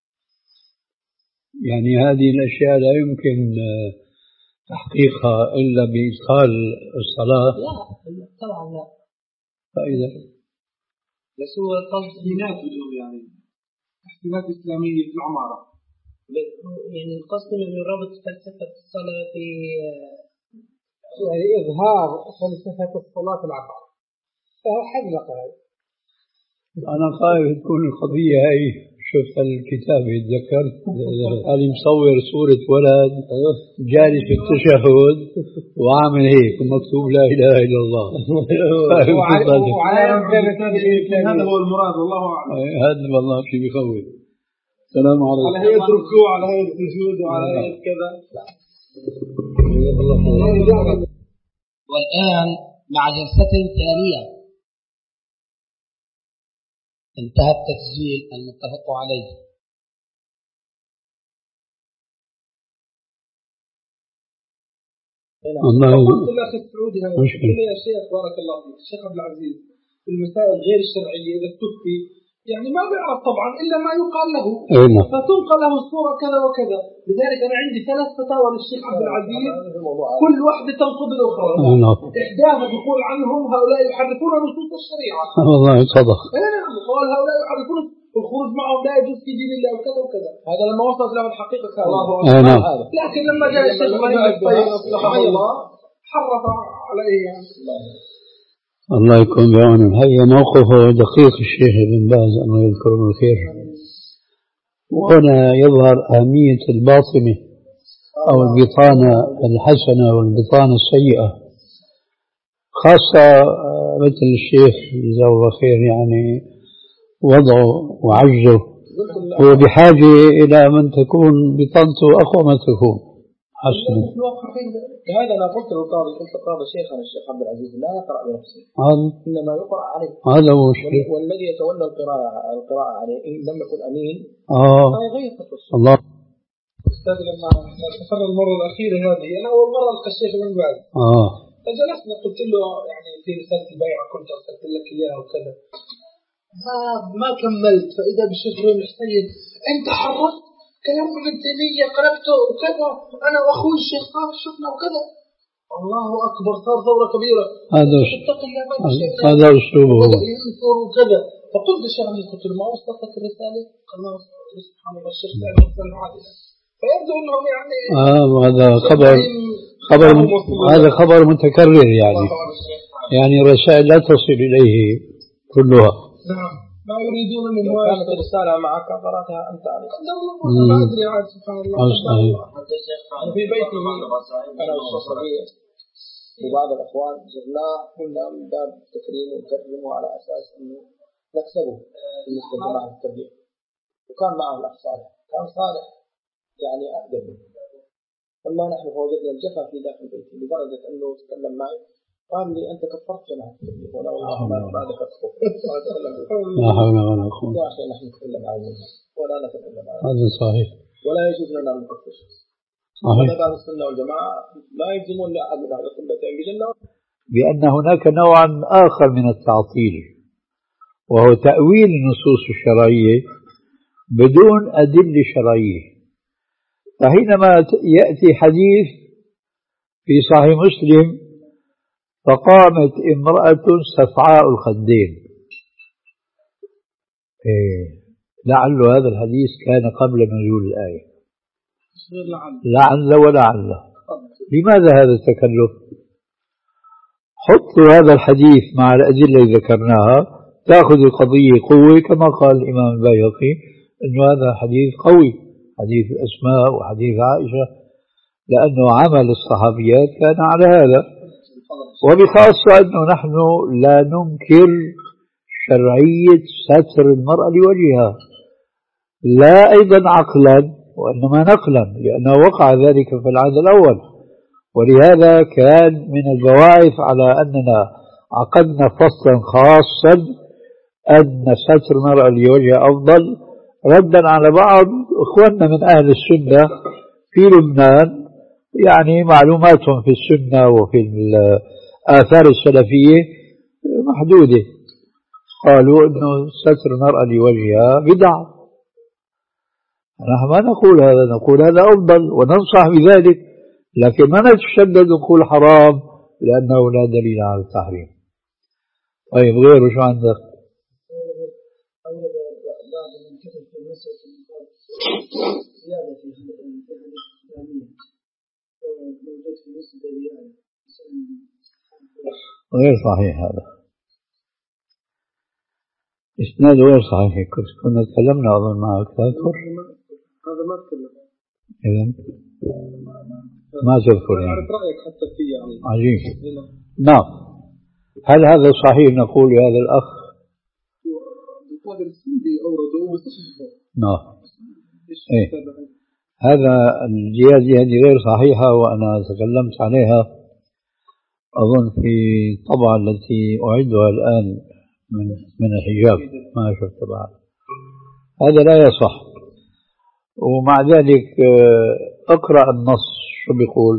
يعني هذه الأشياء لا يمكن تحقيقها إلا بإدخال الصلاة؟ لا طبعا لا. فإذا بس هو تحسينات بدون يعني تحسينات إسلامية في العمارة، يعني القصد إنه ربط فلسفة الصلاة في يعني إظهار فلسفة الصلاة في العقار، فحذلق هذا. أنا خايف تكون القضية هاي، شفت الكتاب يتذكرت هذه مصور صورة ولد جالس في التشهد وعامل هيك ومكتوب لا إله إلا الله. هذا هو المراد والله أعلم. هذا والله شيء بيخوف. السلام عليكم. على هيئة ركوع على هيئة سجود وعلى هيئة كذا. والآن مع جلسة ثانية انتهى التسجيل المتفق عليه. الله قلت الأخ السعودي هذا يا شيخ بارك الله فيك الشيخ عبد العزيز في المسائل غير الشرعية إذا تفتي يعني ما بيعرف طبعا إلا ما يقال له، فتنقل له الصورة كذا وكذا. لذلك أنا عندي ثلاث فتاوى للشيخ عبد العزيز كل واحدة تنقض الأخرى. إحداها يقول عنهم هؤلاء يحرفون نصوص الشريعة. والله صدق. نعم قال هؤلاء يحرفون الخروج معهم لا يجوز في دين الله وكذا وكذا. هذا لما وصلت له الحقيقة كان الله أكبر. لكن لما جاء الشيخ رحمه الله حرف عليه يعني. الله يكون بعونه. هيا موقفه دقيق الشيخ ابن باز الله يذكره بالخير. وهنا يظهر أهمية الباطنة أو البطانة الحسنة والبطانة السيئة، خاصة مثل الشيخ جزاه الله خير يعني وضعه وعجزه، هو بحاجة إلى من تكون بطانته أقوى ما تكون حسنا. هذا أنا قلت للقاضي قلت قاضي شيخنا الشيخ عبد العزيز لا يقرأ بنفسه إنما يقرأ عليه، هذا هو مشكلة. والذي يتولى القراءة القراءة عليه إن لم يكن أمين آه يغير خطوة. الله أستاذ لما سافرنا المرة الأخيرة هذه أنا أول مرة ألقى الشيخ ابن باز آه فجلسنا قلت له يعني في رسالة البيعة كنت أرسلت لك إياها وكذا ما ما كملت، فإذا بالشيخ ابن حسين أنت حرفت كلام ابن تيمية قلبته وكذا أنا وأخوي الشيخ صار شفنا وكذا. الله أكبر صار ثورة كبيرة. هذا هذا أسلوبه ينصر وكذا. فقلت الشيخ قلت له ما وصلتك الرسالة؟ قال ما وصلت. سبحان الله الشيخ لا يرسل عادلا. فيبدو أنهم يعني آه هذا خبر خبر هذا خبر متكرر يعني يعني الرسائل لا تصل إليه كلها. نعم ما يريدون من هو كانت الرسالة معك قرأتها أنت عليك. ما أدري عاد سبحان الله. في بيته أنا والصبية وبعض الأخوان زرناه قلنا من باب التكريم ونكرمه على أساس أنه نكسبه بالنسبة لجماعة التبليغ، وكان معه الأخ صالح كان صالح يعني أقدم منه. أما نحن فوجدنا الجفا في داخل بيته لدرجة أنه تكلم معي قال لي أنت كفرت جماعة التبليغ ولا والله ما بعد كفر. لا حول ولا قوة. يا أخي نحن نتكلم عن ولا نتكلم عن هذا صحيح ولا يجوز لنا أن نكفر شخص. صحيح. أهل السنة والجماعة لا يلزمون لأحد من أهل القبلتين بجنة، بأن هناك نوعا آخر من التعطيل وهو تأويل النصوص الشرعية بدون أدلة شرعية. فحينما يأتي حديث في صحيح مسلم فقامت امرأة صفعاء الخدين، إيه لعل هذا الحديث كان قبل نزول الآية، لعل ولعل. لماذا هذا التكلف؟ حطوا هذا الحديث مع الأدلة اللي ذكرناها تأخذ القضية قوة كما قال الإمام البيهقي أنه هذا حديث قوي، حديث الأسماء وحديث عائشة، لأنه عمل الصحابيات كان على هذا. وبخاصة أنه نحن لا ننكر شرعية ستر المرأة لوجهها، لا أيضا عقلا وإنما نقلا، لأنه وقع ذلك في العهد الأول. ولهذا كان من البواعث على أننا عقدنا فصلا خاصا أن ستر المرأة لوجهها أفضل، ردا على بعض إخواننا من أهل السنة في لبنان، يعني معلوماتهم في السنة وفي الآثار السلفية محدودة، قالوا أنه ستر المرأة لوجهها بدعة. نحن ما نقول هذا، نقول هذا أفضل وننصح بذلك، لكن ما نتشدد ونقول حرام لأنه لا دليل على التحريم. طيب غيره شو عندك؟ بعض من كتب في مسألة زيادة في الحديث الإسلامية موجود في مسجد الرياض غير صحيح، هذا إسناده غير صحيح. كنا تكلمنا أظن معك تذكر؟ هذا ما تكلم. إذن ما تذكر يعني. رأيك حتى فيه يعني. عجيب. نعم. هل هذا صحيح نقول لهذا الأخ؟ القادر السندي أورده وصححه. نعم. إيه. هذا الزيادة هذه غير صحيحة، وأنا تكلمت عليها أظن في الطبعة التي أعدها الآن من من الحجاب، ما شفت بعد. هذا لا يصح. ومع ذلك اقرأ النص شو بيقول؟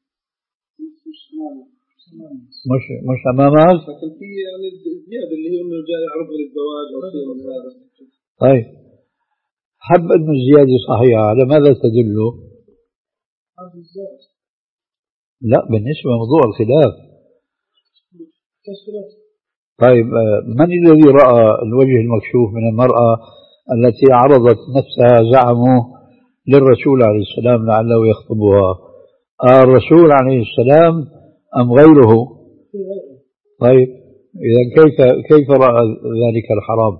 مش مش أمامك؟ لكن في يعني الزيادة اللي هي إنه جاي عرض للزواج أو شيء من هذا. طيب حب أنه الزيادة صحيحة، على ماذا تدل؟ لا، بالنسبة لموضوع الخلاف. طيب من الذي رأى الوجه المكشوف من المرأة التي عرضت نفسها زعموا للرسول عليه السلام لعله يخطبها؟ آه الرسول عليه السلام أم غيره؟ طيب إذا كيف كيف رأى ذلك الحرام؟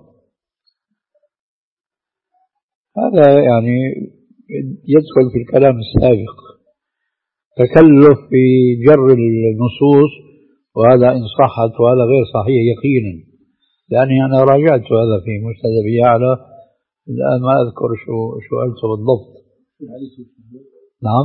هذا يعني يدخل في الكلام السابق، تكلف في جر النصوص، وهذا إن صحت وهذا غير صحيح يقينا، لأني أنا راجعت هذا في مسند أبي يعلى، الآن ما أذكر شو شو قلته بالضبط. نعم.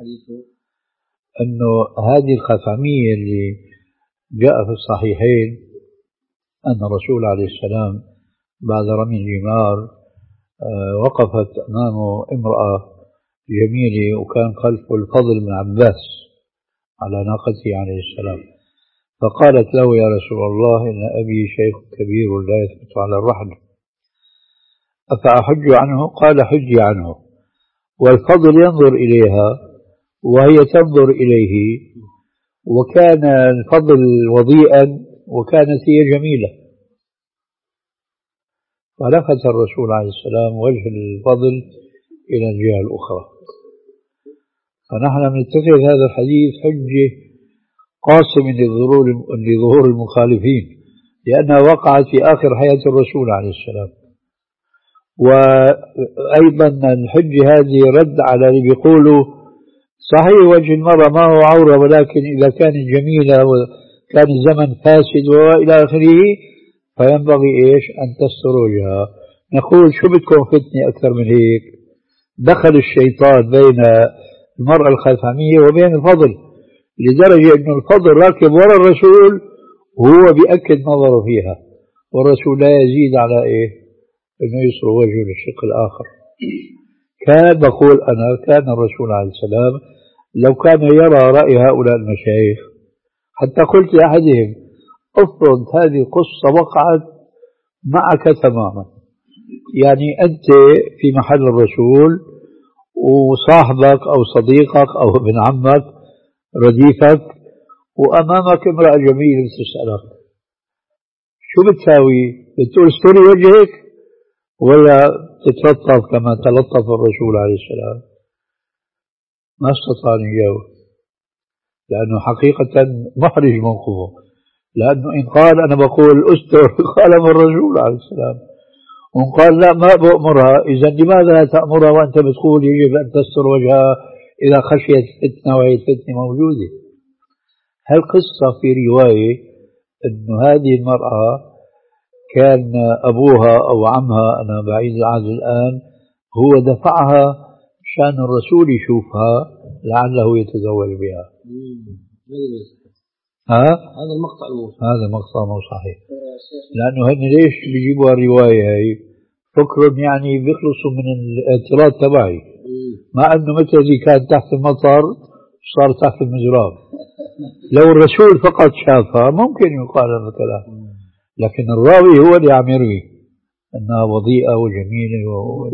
أنه هذه الخثامية اللي جاء في الصحيحين أن الرسول عليه السلام بعد رمي الجمار وقفت أمامه امرأة جميلة وكان خلفه الفضل بن عباس على ناقته عليه السلام، فقالت له يا رسول الله إن أبي شيخ كبير لا يثبت على الرحل أفأحج عنه؟ قال حجي عنه. والفضل ينظر إليها وهي تنظر إليه، وكان الفضل وضيئا وكانت هي جميلة، فلفت الرسول عليه السلام وجه الفضل إلى الجهة الأخرى. فنحن نتخذ هذا الحديث حجة قاسم لظهور المخالفين، لأنها وقعت في آخر حياة الرسول عليه السلام. وأيضا الحجة هذه رد على اللي بيقولوا صحيح وجه المرأة ما هو عورة، ولكن إذا كانت جميلة وكان الزمن فاسد وإلى آخره فينبغي إيش أن تستر وجهها. نقول شو بدكم فتنة أكثر من هيك؟ دخل الشيطان بين المرأة الخثامية وبين الفضل، لدرجة أن الفضل راكب وراء الرسول وهو بيأكد نظره فيها، والرسول لا يزيد على إيه أنه يصر وجهه للشق الآخر. كان بقول أنا كان الرسول عليه السلام لو كان يرى رأي هؤلاء المشايخ، حتى قلت لأحدهم افرض هذه القصة وقعت معك تماما، يعني أنت في محل الرسول وصاحبك أو صديقك أو ابن عمك رديفك وأمامك امرأة جميلة تسألك شو بتساوي؟ بتقول استري وجهك ولا تتلطف كما تلطف الرسول عليه السلام؟ ما استطاع أن يجاوب، لأنه حقيقة محرج موقفه. لأنه إن قال أنا بقول أستر خالف الرسول عليه السلام، وإن قال لا ما بأمرها، إذا لماذا لا تأمرها وأنت بتقول يجب أن تستر وجهها إذا خشيت فتنة وهي الفتنة موجودة؟ هالقصة في رواية أن هذه المرأة كان أبوها أو عمها، أنا بعيد العهد الآن، هو دفعها شان الرسول يشوفها لعله يتزوج بها. ها؟ هذا المقطع مو هذا مقطع مو صحيح، لأنه هن ليش بيجيبوا الرواية هي؟ فكرهم يعني بيخلصوا من الاعتراض تبعي، مع أنه متى اللي كان تحت المطر صار تحت المزراب. لو الرسول فقط شافها ممكن يقال هذا الكلام، لكن الراوي هو اللي عم يروي أنها وضيئة وجميلة و...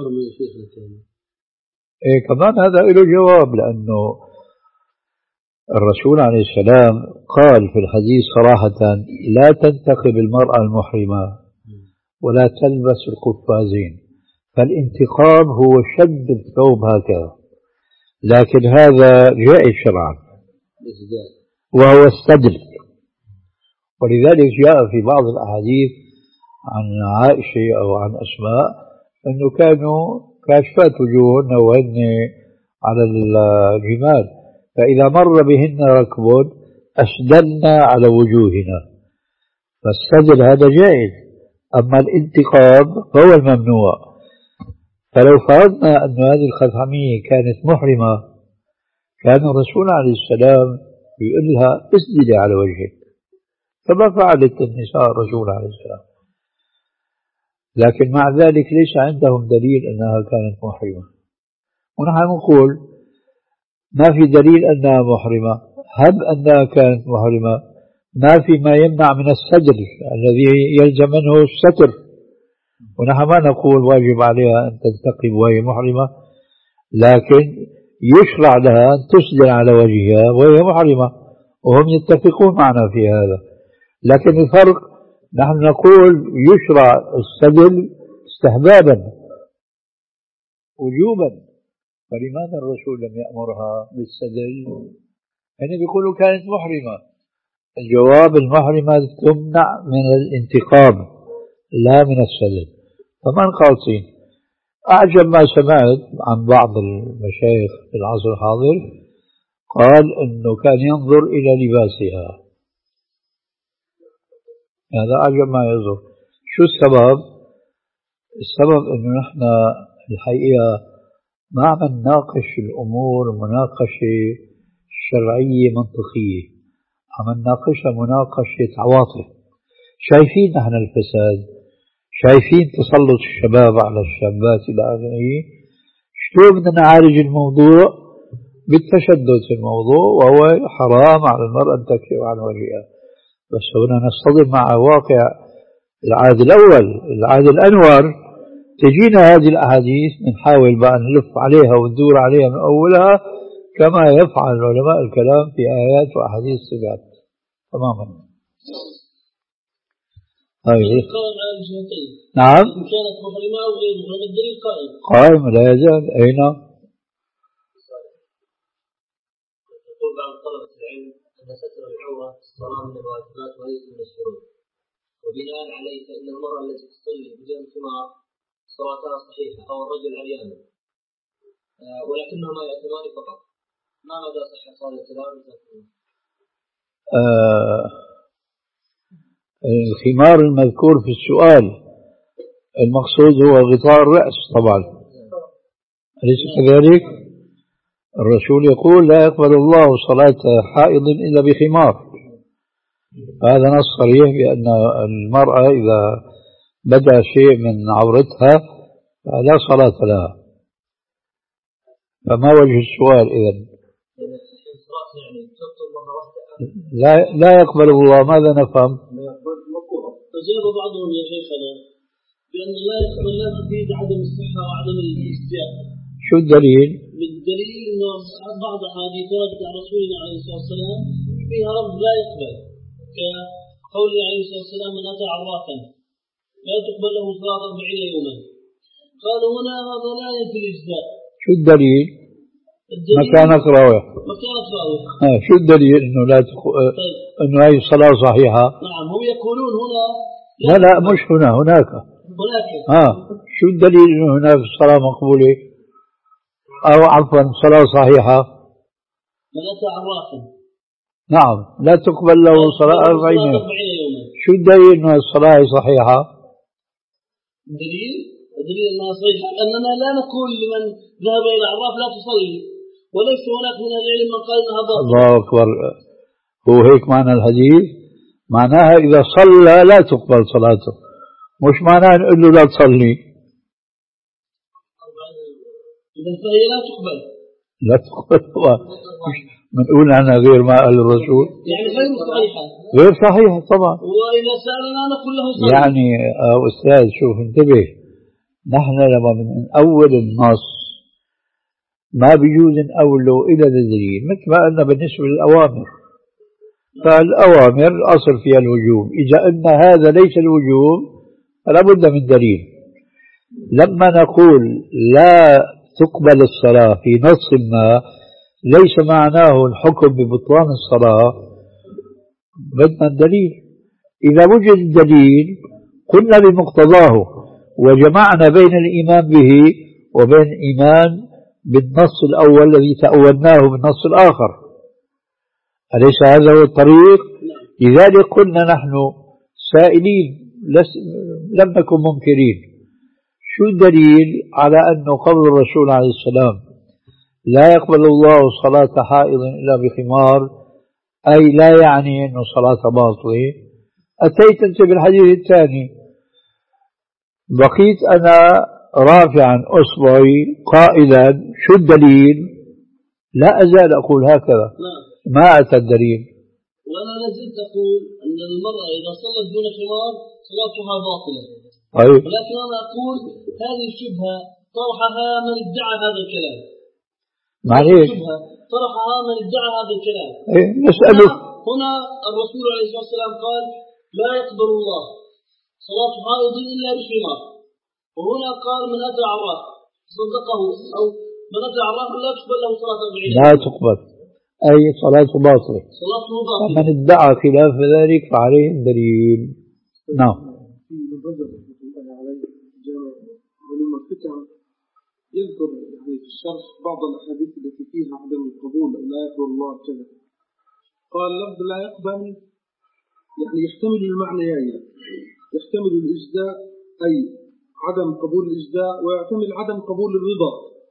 إيه كمان هذا له جواب، لأنه الرسول عليه السلام قال في الحديث صراحة لا تنتقب المرأة المحرمة ولا تلبس القفازين، فالانتقاب هو شد الثوب هكذا، لكن هذا جائز شرعا وهو السدل. ولذلك جاء في بعض الأحاديث عن عائشة أو عن أسماء أنه كانوا كاشفات وجوههن وهن على الجمال، فإذا مر بهن ركب أسدلنا على وجوهنا، فالسدل هذا جائز. أما الانتقاب هو الممنوع. فلو فرضنا أن هذه الخثعمية كانت محرمة كان الرسول عليه السلام يقول لها اسدلي على وجهك، كما فعلت النساء الرسول عليه السلام، لكن مع ذلك ليس عندهم دليل أنها كانت محرمة. ونحن نقول ما في دليل أنها محرمة، هب أنها كانت محرمة ما في ما يمنع من السدل الذي يلزم منه الستر، ونحن ما نقول واجب عليها أن تنتقب وهي محرمة، لكن يشرع لها أن تسدل على وجهها وهي محرمة، وهم يتفقون معنا في هذا. لكن الفرق نحن نقول يشرع السدل استحبابا وجوبا، فلماذا الرسول لم يأمرها بالسدل؟ يعني بيقولوا كانت محرمة. الجواب المحرمة تمنع من الانتقاب لا من السدل، فمن قاطين. أعجب ما سمعت عن بعض المشايخ في العصر الحاضر قال أنه كان ينظر إلى لباسها، هذا أعجب ما يظهر. شو السبب؟ السبب أنه نحن الحقيقة ما عم نناقش الأمور مناقشة شرعية منطقية، عم نناقشها مناقشة عواطف. شايفين نحن الفساد، شايفين تسلط الشباب على الشابات إلى آخره، شلون بدنا نعالج الموضوع؟ بالتشدد في الموضوع، وهو حرام على المرأة أن تكشف عن وجهها. بس هنا نصطدم مع واقع العهد الأول، العهد الأنور. تجينا هذه الأحاديث نحاول بقى نلف عليها وندور عليها من أولها كما يفعل علماء الكلام في آيات وأحاديث الصفات تماما. هاي نعم كانت محرمة أو غير محرمة الدليل قائم قائم لا يزال. أين؟ يقول بعض طلبة العلم أن ستر العورة الصلاة من الواجبات وليس من الشروط، وبناء عليه فإن المرأة التي تصلي بدون خمار صلاتها صحيحة أو الرجل عريان ولكنهما يأتمان فقط، ما مدى صحة هذا الكلام؟ آه الخمار المذكور في السؤال المقصود هو غطاء الرأس طبعا، أليس كذلك؟ الرسول يقول لا يقبل الله صلاة حائض إلا بخمار. هذا نص صريح بأن المرأة إذا بدأ شيء من عورتها لا صلاة لها. فما وجه السؤال إذن؟ لا لا يقبل الله، ماذا نفهم؟ فجاب بعضهم يا شيخنا بأن لا يقبل لا تفيد عدم الصحة وعدم الاستياء. شو الدليل؟ بالدليل أنه بعض أحاديث وردت عن رسولنا عليه الصلاة والسلام فيها لفظ لا يقبل، كقوله عليه الصلاة والسلام من أتى عراقا لا تقبل له صلاة أربعين يوما. قالوا هنا هذا لا ينفي الإجزاء. شو الدليل؟ الدليل مكان أقرأه. مكان أقرأه. شو الدليل إنه لا تقبل؟ طيب أنه هذه الصلاة صحيحة. نعم هم يقولون هنا لا لا مش هنا هناك. هناك آه شو الدليل أنه هناك الصلاة مقبولة أو عفوا صلاة صحيحة؟ من أتى عرافا نعم لا تقبل له صلاة أربعين يوم. شو الدليل أنه الصلاة صحيحة؟ الدليل الدليل أنها صحيحة أننا لا نقول لمن ذهب إلى عراف لا تصلي، وليس هناك من العلم من قال أنها باطلة. الله أكبر. هو هيك معنى الحديث؟ معناها إذا صلى لا تقبل صلاته، مش معناها نقول له لا تصلي. إذا فهي لا تقبل. لا تقبل بنقول عنها غير ما قال الرسول، يعني غير صحيحة. غير صحيحة طبعا. وإذا سألنا نقول له صحيح. يعني أستاذ شوف انتبه، نحن لما من أول النص ما بيجوز نأوله إلى الدليل، مثل ما قلنا بالنسبة للأوامر، فالأوامر الأصل فيها الوجوب، إذا قلنا هذا ليس الوجوب فلا بد من دليل. لما نقول لا تقبل الصلاة في نص ما ليس معناه الحكم ببطلان الصلاة، بدنا الدليل. إذا وجد الدليل قلنا بمقتضاه وجمعنا بين الإيمان به وبين الإيمان بالنص الأول الذي تأولناه بالنص الآخر، أليس هذا هو الطريق؟ لذلك قلنا نحن سائلين لم نكن منكرين. شو الدليل على أنه قول الرسول عليه السلام لا يقبل الله صلاة حائض إلا بخمار، أي لا يعني أنه صلاة باطلة؟ أتيت أنت بالحديث الثاني، بقيت أنا رافعا أصبعي قائلا شو الدليل؟ لا أزال أقول هكذا ما أتى الدليل. وأنا لازلت أقول أن المرأة إذا صلت دون خمار صلاتها باطلة. طيب. ولكن أنا أقول هذه الشبهة طرحها من ادعى هذا الكلام. معليش. طرحها من ادعى هذا الكلام. إيه نسأله. هنا, هنا الرسول عليه الصلاة والسلام قال لا يقبل الله صلاة حائض إلا بخمار، وهنا قال من أتى عراف صدقه أو من أتى عراف لا تقبل له صلاة أربعين. لا تقبل أي صلاة باطلة. صلاة باطلة. ومن ادعى خلاف ذلك فعليه الدليل. نعم. في من رجب رحمة الله عليه جامع علوم الفقه يذكر يعني في الشرح بعض الأحاديث التي فيها عدم القبول أو لا يقبل الله كذا. قال لفظ لا يقبل يعني يحتمل المعنيين، يحتمل الإجزاء أي عدم قبول الإجزاء، ويحتمل عدم قبول الرضا.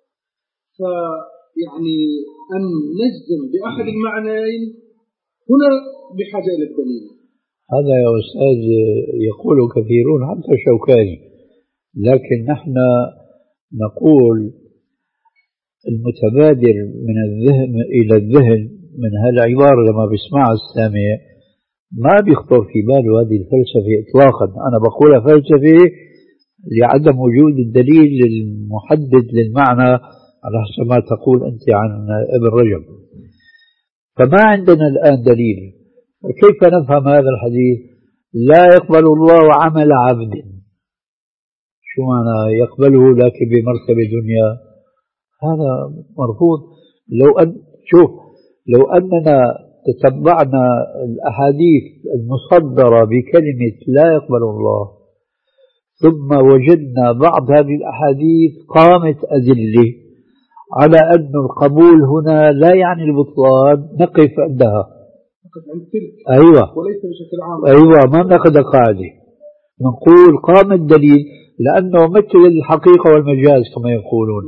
فيعني أن نجزم بأحد المعنيين هنا بحاجة إلى الدليل. هذا يا أستاذ يقول كثيرون حتى شوكاني، لكن نحن نقول المتبادر من الذهن إلى الذهن من هالعبارة لما بيسمعها السامع ما بيخطر في باله هذه الفلسفة إطلاقا. أنا بقولها فلسفة لعدم وجود الدليل المحدد للمعنى على حسب ما تقول أنت عن ابن رجب. فما عندنا الآن دليل. كيف نفهم هذا الحديث؟ لا يقبل الله عمل عبد. شو معنى يقبله لكن بمرتبة دنيا؟ هذا مرفوض. لو أن شوف لو أننا تتبعنا الأحاديث المصدرة بكلمة لا يقبل الله ثم وجدنا بعض هذه الأحاديث قامت أدلة على أن القبول هنا لا يعني البطلان، نقف عندها. أيوة وليس بشكل عام. أيوة ما نأخذ قاعدة، نقول قام الدليل لأنه مثل الحقيقة والمجاز كما يقولون.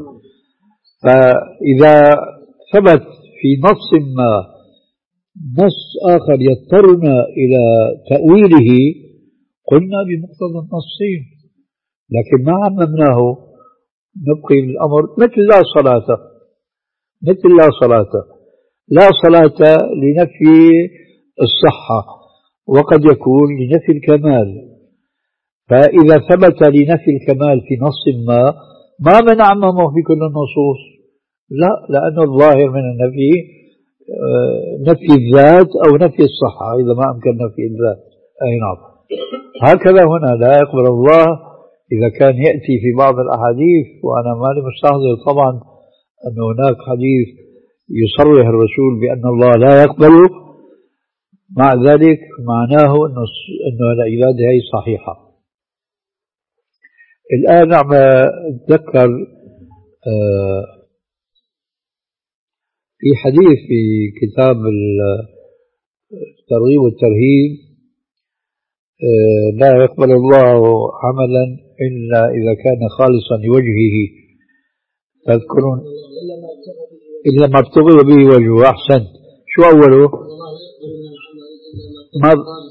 فإذا ثبت في نص ما نص آخر يضطرنا إلى تأويله قلنا بمقتضى النصين، لكن ما عممناه نبقي الأمر مثل لا صلاة، مثل لا صلاة لا صلاة لنفي الصحة وقد يكون لنفي الكمال. فإذا ثبت لنفي الكمال في نص ما ما بنعممه في كل النصوص، لا، لأنه الظاهر من النفي نفي الذات أو نفي الصحة إذا ما أمكن نفي الذات. أي نعم. هكذا هنا لا يقبل الله إذا كان يأتي في بعض الأحاديث، وأنا مالي مستحضر طبعا أن هناك حديث يصرح الرسول بأن الله لا يقبل، مع ذلك معناه أنه أنه العبادة هي صحيحة. الآن عم أتذكر في حديث في كتاب الترغيب والترهيب: لا يقبل الله عملا إلا إذا كان خالصا لوجهه. تذكرون؟ إلا ما ابتغي به وجهه. أحسن. شو أوله؟ ما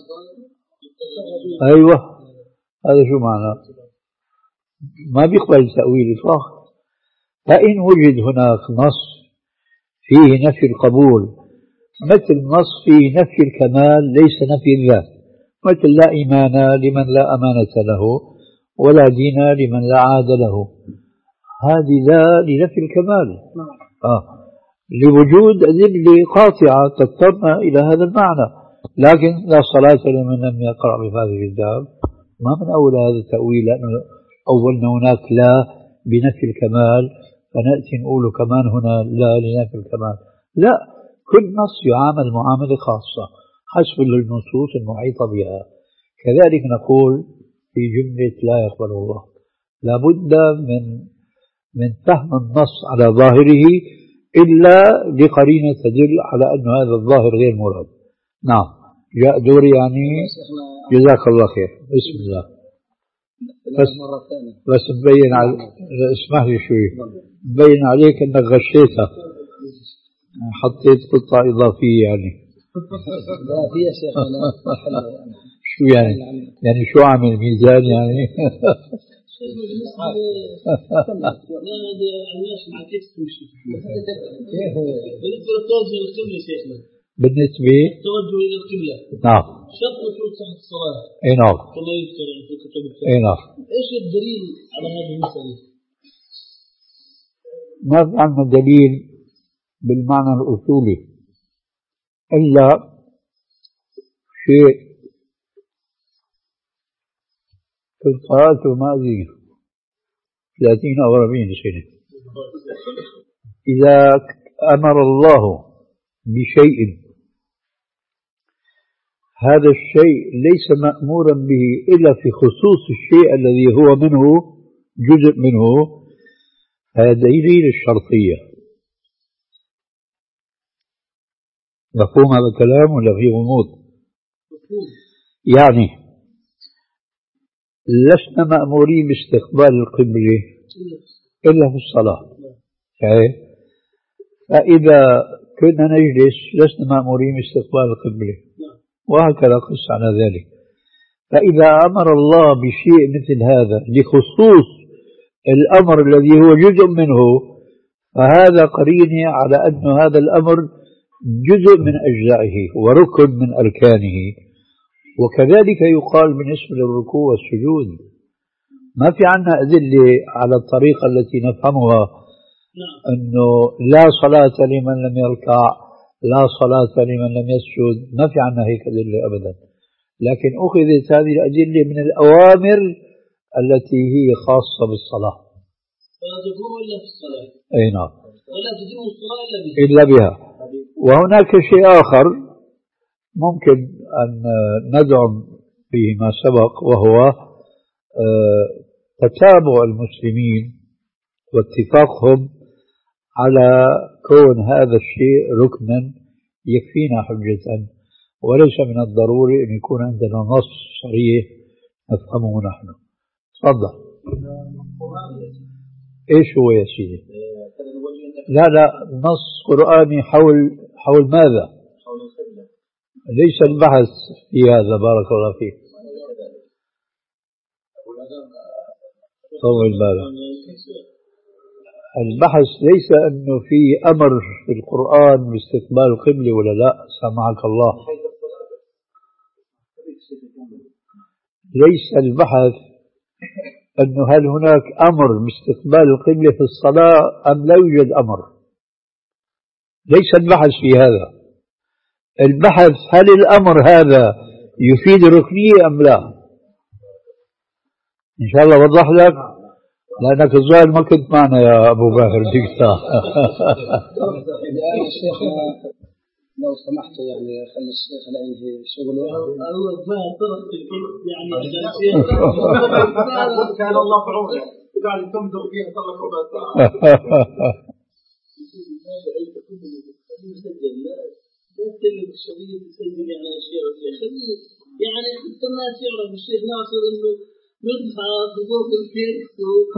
أيوة، هذا شو معنى؟ ما بيقبل تأويل إطلاقا. فإن وجد هناك نص فيه نفي القبول، مثل نص فيه نفي الكمال ليس نفي الذات، مثل لا إيمان لمن لا أمانة له ولا دين لمن لا عاد له، هذه لا لنفي الكمال، آه. لوجود أدلة قاطعة تضطرنا إلى هذا المعنى. لكن لا صلاة لمن لم يقرأ بفاتحة الكتاب ما من أول هذا التأويل، لأنه أولنا هناك لا بنفي الكمال فنأتي نقول كمان هنا لا لنفي الكمال. لا، كل نص يعامل معاملة خاصة حسب النصوص المحيطة بها. كذلك نقول في جملة لا يقبل الله، لابد من من فهم النص على ظاهره إلا لقرينة تدل على أن هذا الظاهر غير مراد. نعم، جاء دوري يعني. جزاك الله خير. بسم الله. بس بس مبين على، اسمح لي شوي، مبين عليك انك غشيتها، حطيت قطعة إضافية يعني. لا في يا شيخ. شو يعني؟ يعني شو عامل ميزان يعني؟ بالنسبة التوجه إلى القبلة. نعم. شرط من شروط صحة الصلاة. أي نعم. كما يذكر في الكتب الفقهية. أي نعم. إيش الدليل على هذه المسألة؟ ما في عندنا دليل بالمعنى الأصولي إلا شيء في الصلاة الماضية ثلاثين أو أربعين سنة. إذا أمر الله بشيء هذا الشيء ليس مأمورا به إلا في خصوص الشيء الذي هو منه جزء منه، هذا دليل الشرطية. مفهوم هذا الكلام ولا في غموض؟ يعني لسنا مأمورين باستقبال القبلة إلا في الصلاة، فإذا كنا نجلس لسنا مأمورين باستقبال القبلة، وهكذا قس على ذلك. فإذا أمر الله بشيء مثل هذا لخصوص الأمر الذي هو جزء منه، فهذا قرينة على أن هذا الأمر جزء من أجزائه وركن من أركانه. وكذلك يقال بالنسبة للركوع والسجود. ما في عنا أدلة على الطريقة التي نفهمها أنه لا صلاة لمن لم يركع، لا صلاة لمن لم يسجد، ما في عنا هيك أدلة أبدا. لكن أخذت هذه الأدلة من الأوامر التي هي خاصة بالصلاة. فلا تكون إلا في الصلاة. أي نعم. ولا تتم الصلاة إلا بها. وهناك شيء آخر ممكن أن ندعم فيه ما سبق، وهو تتابع المسلمين واتفاقهم على كون هذا الشيء ركنا يكفينا حجة، وليس من الضروري أن يكون عندنا نص صريح نفهمه نحن. تفضل. إيش هو يا سيدي؟ لا لا، نص قرآني حول حول ماذا؟ ليس البحث في هذا. بارك الله فيك. طول بالك. البحث ليس أنه في أمر في القرآن باستقبال القبلة ولا لا، سامحك الله. ليس البحث أنه هل هناك أمر باستقبال القبلة في الصلاة أم لا يوجد أمر. ليس البحث في هذا. البحث هل الأمر هذا يفيد ركنية أم لا. إن شاء الله وضح لك، لأنك الظاهر ما كنت معنا يا أبو باكر دكتور. لو سمحت يعني خلي الشيخ لا ينهي شغله. الله ما طرق يعني عشان الشيخ كان الله في عونه قاعد تمدر فيها صار لك ربع ساعة. مسجل لا تتكلم الشريط تسجل يعني اشياء خليه يعني حتى الناس يعرف الشيخ ناصر انه مدحت وفوق الكيك.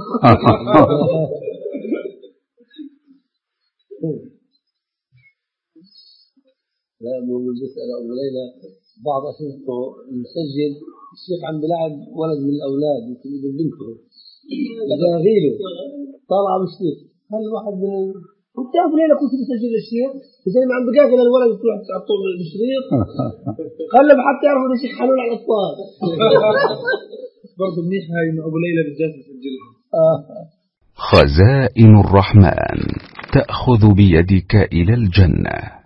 لا مو بسأل أبو ليلى بعض أسئلته مسجل الشيخ عم بلعب ولد من الأولاد يمكن ابن بنته إذا غيره طالع مشترك هل واحد من كنت أبو ليلى كنت بسجل الشيخ زي ما عم بقاقل الولد تروح تعطوه بالشريط قلب حتى يعرفوا إنه الشيخ حلول على الأطفال. برضه منيح هاي إنه أبو ليلى بالجاز يسجلها. خزائن الرحمن تأخذ بيدك إلى الجنة.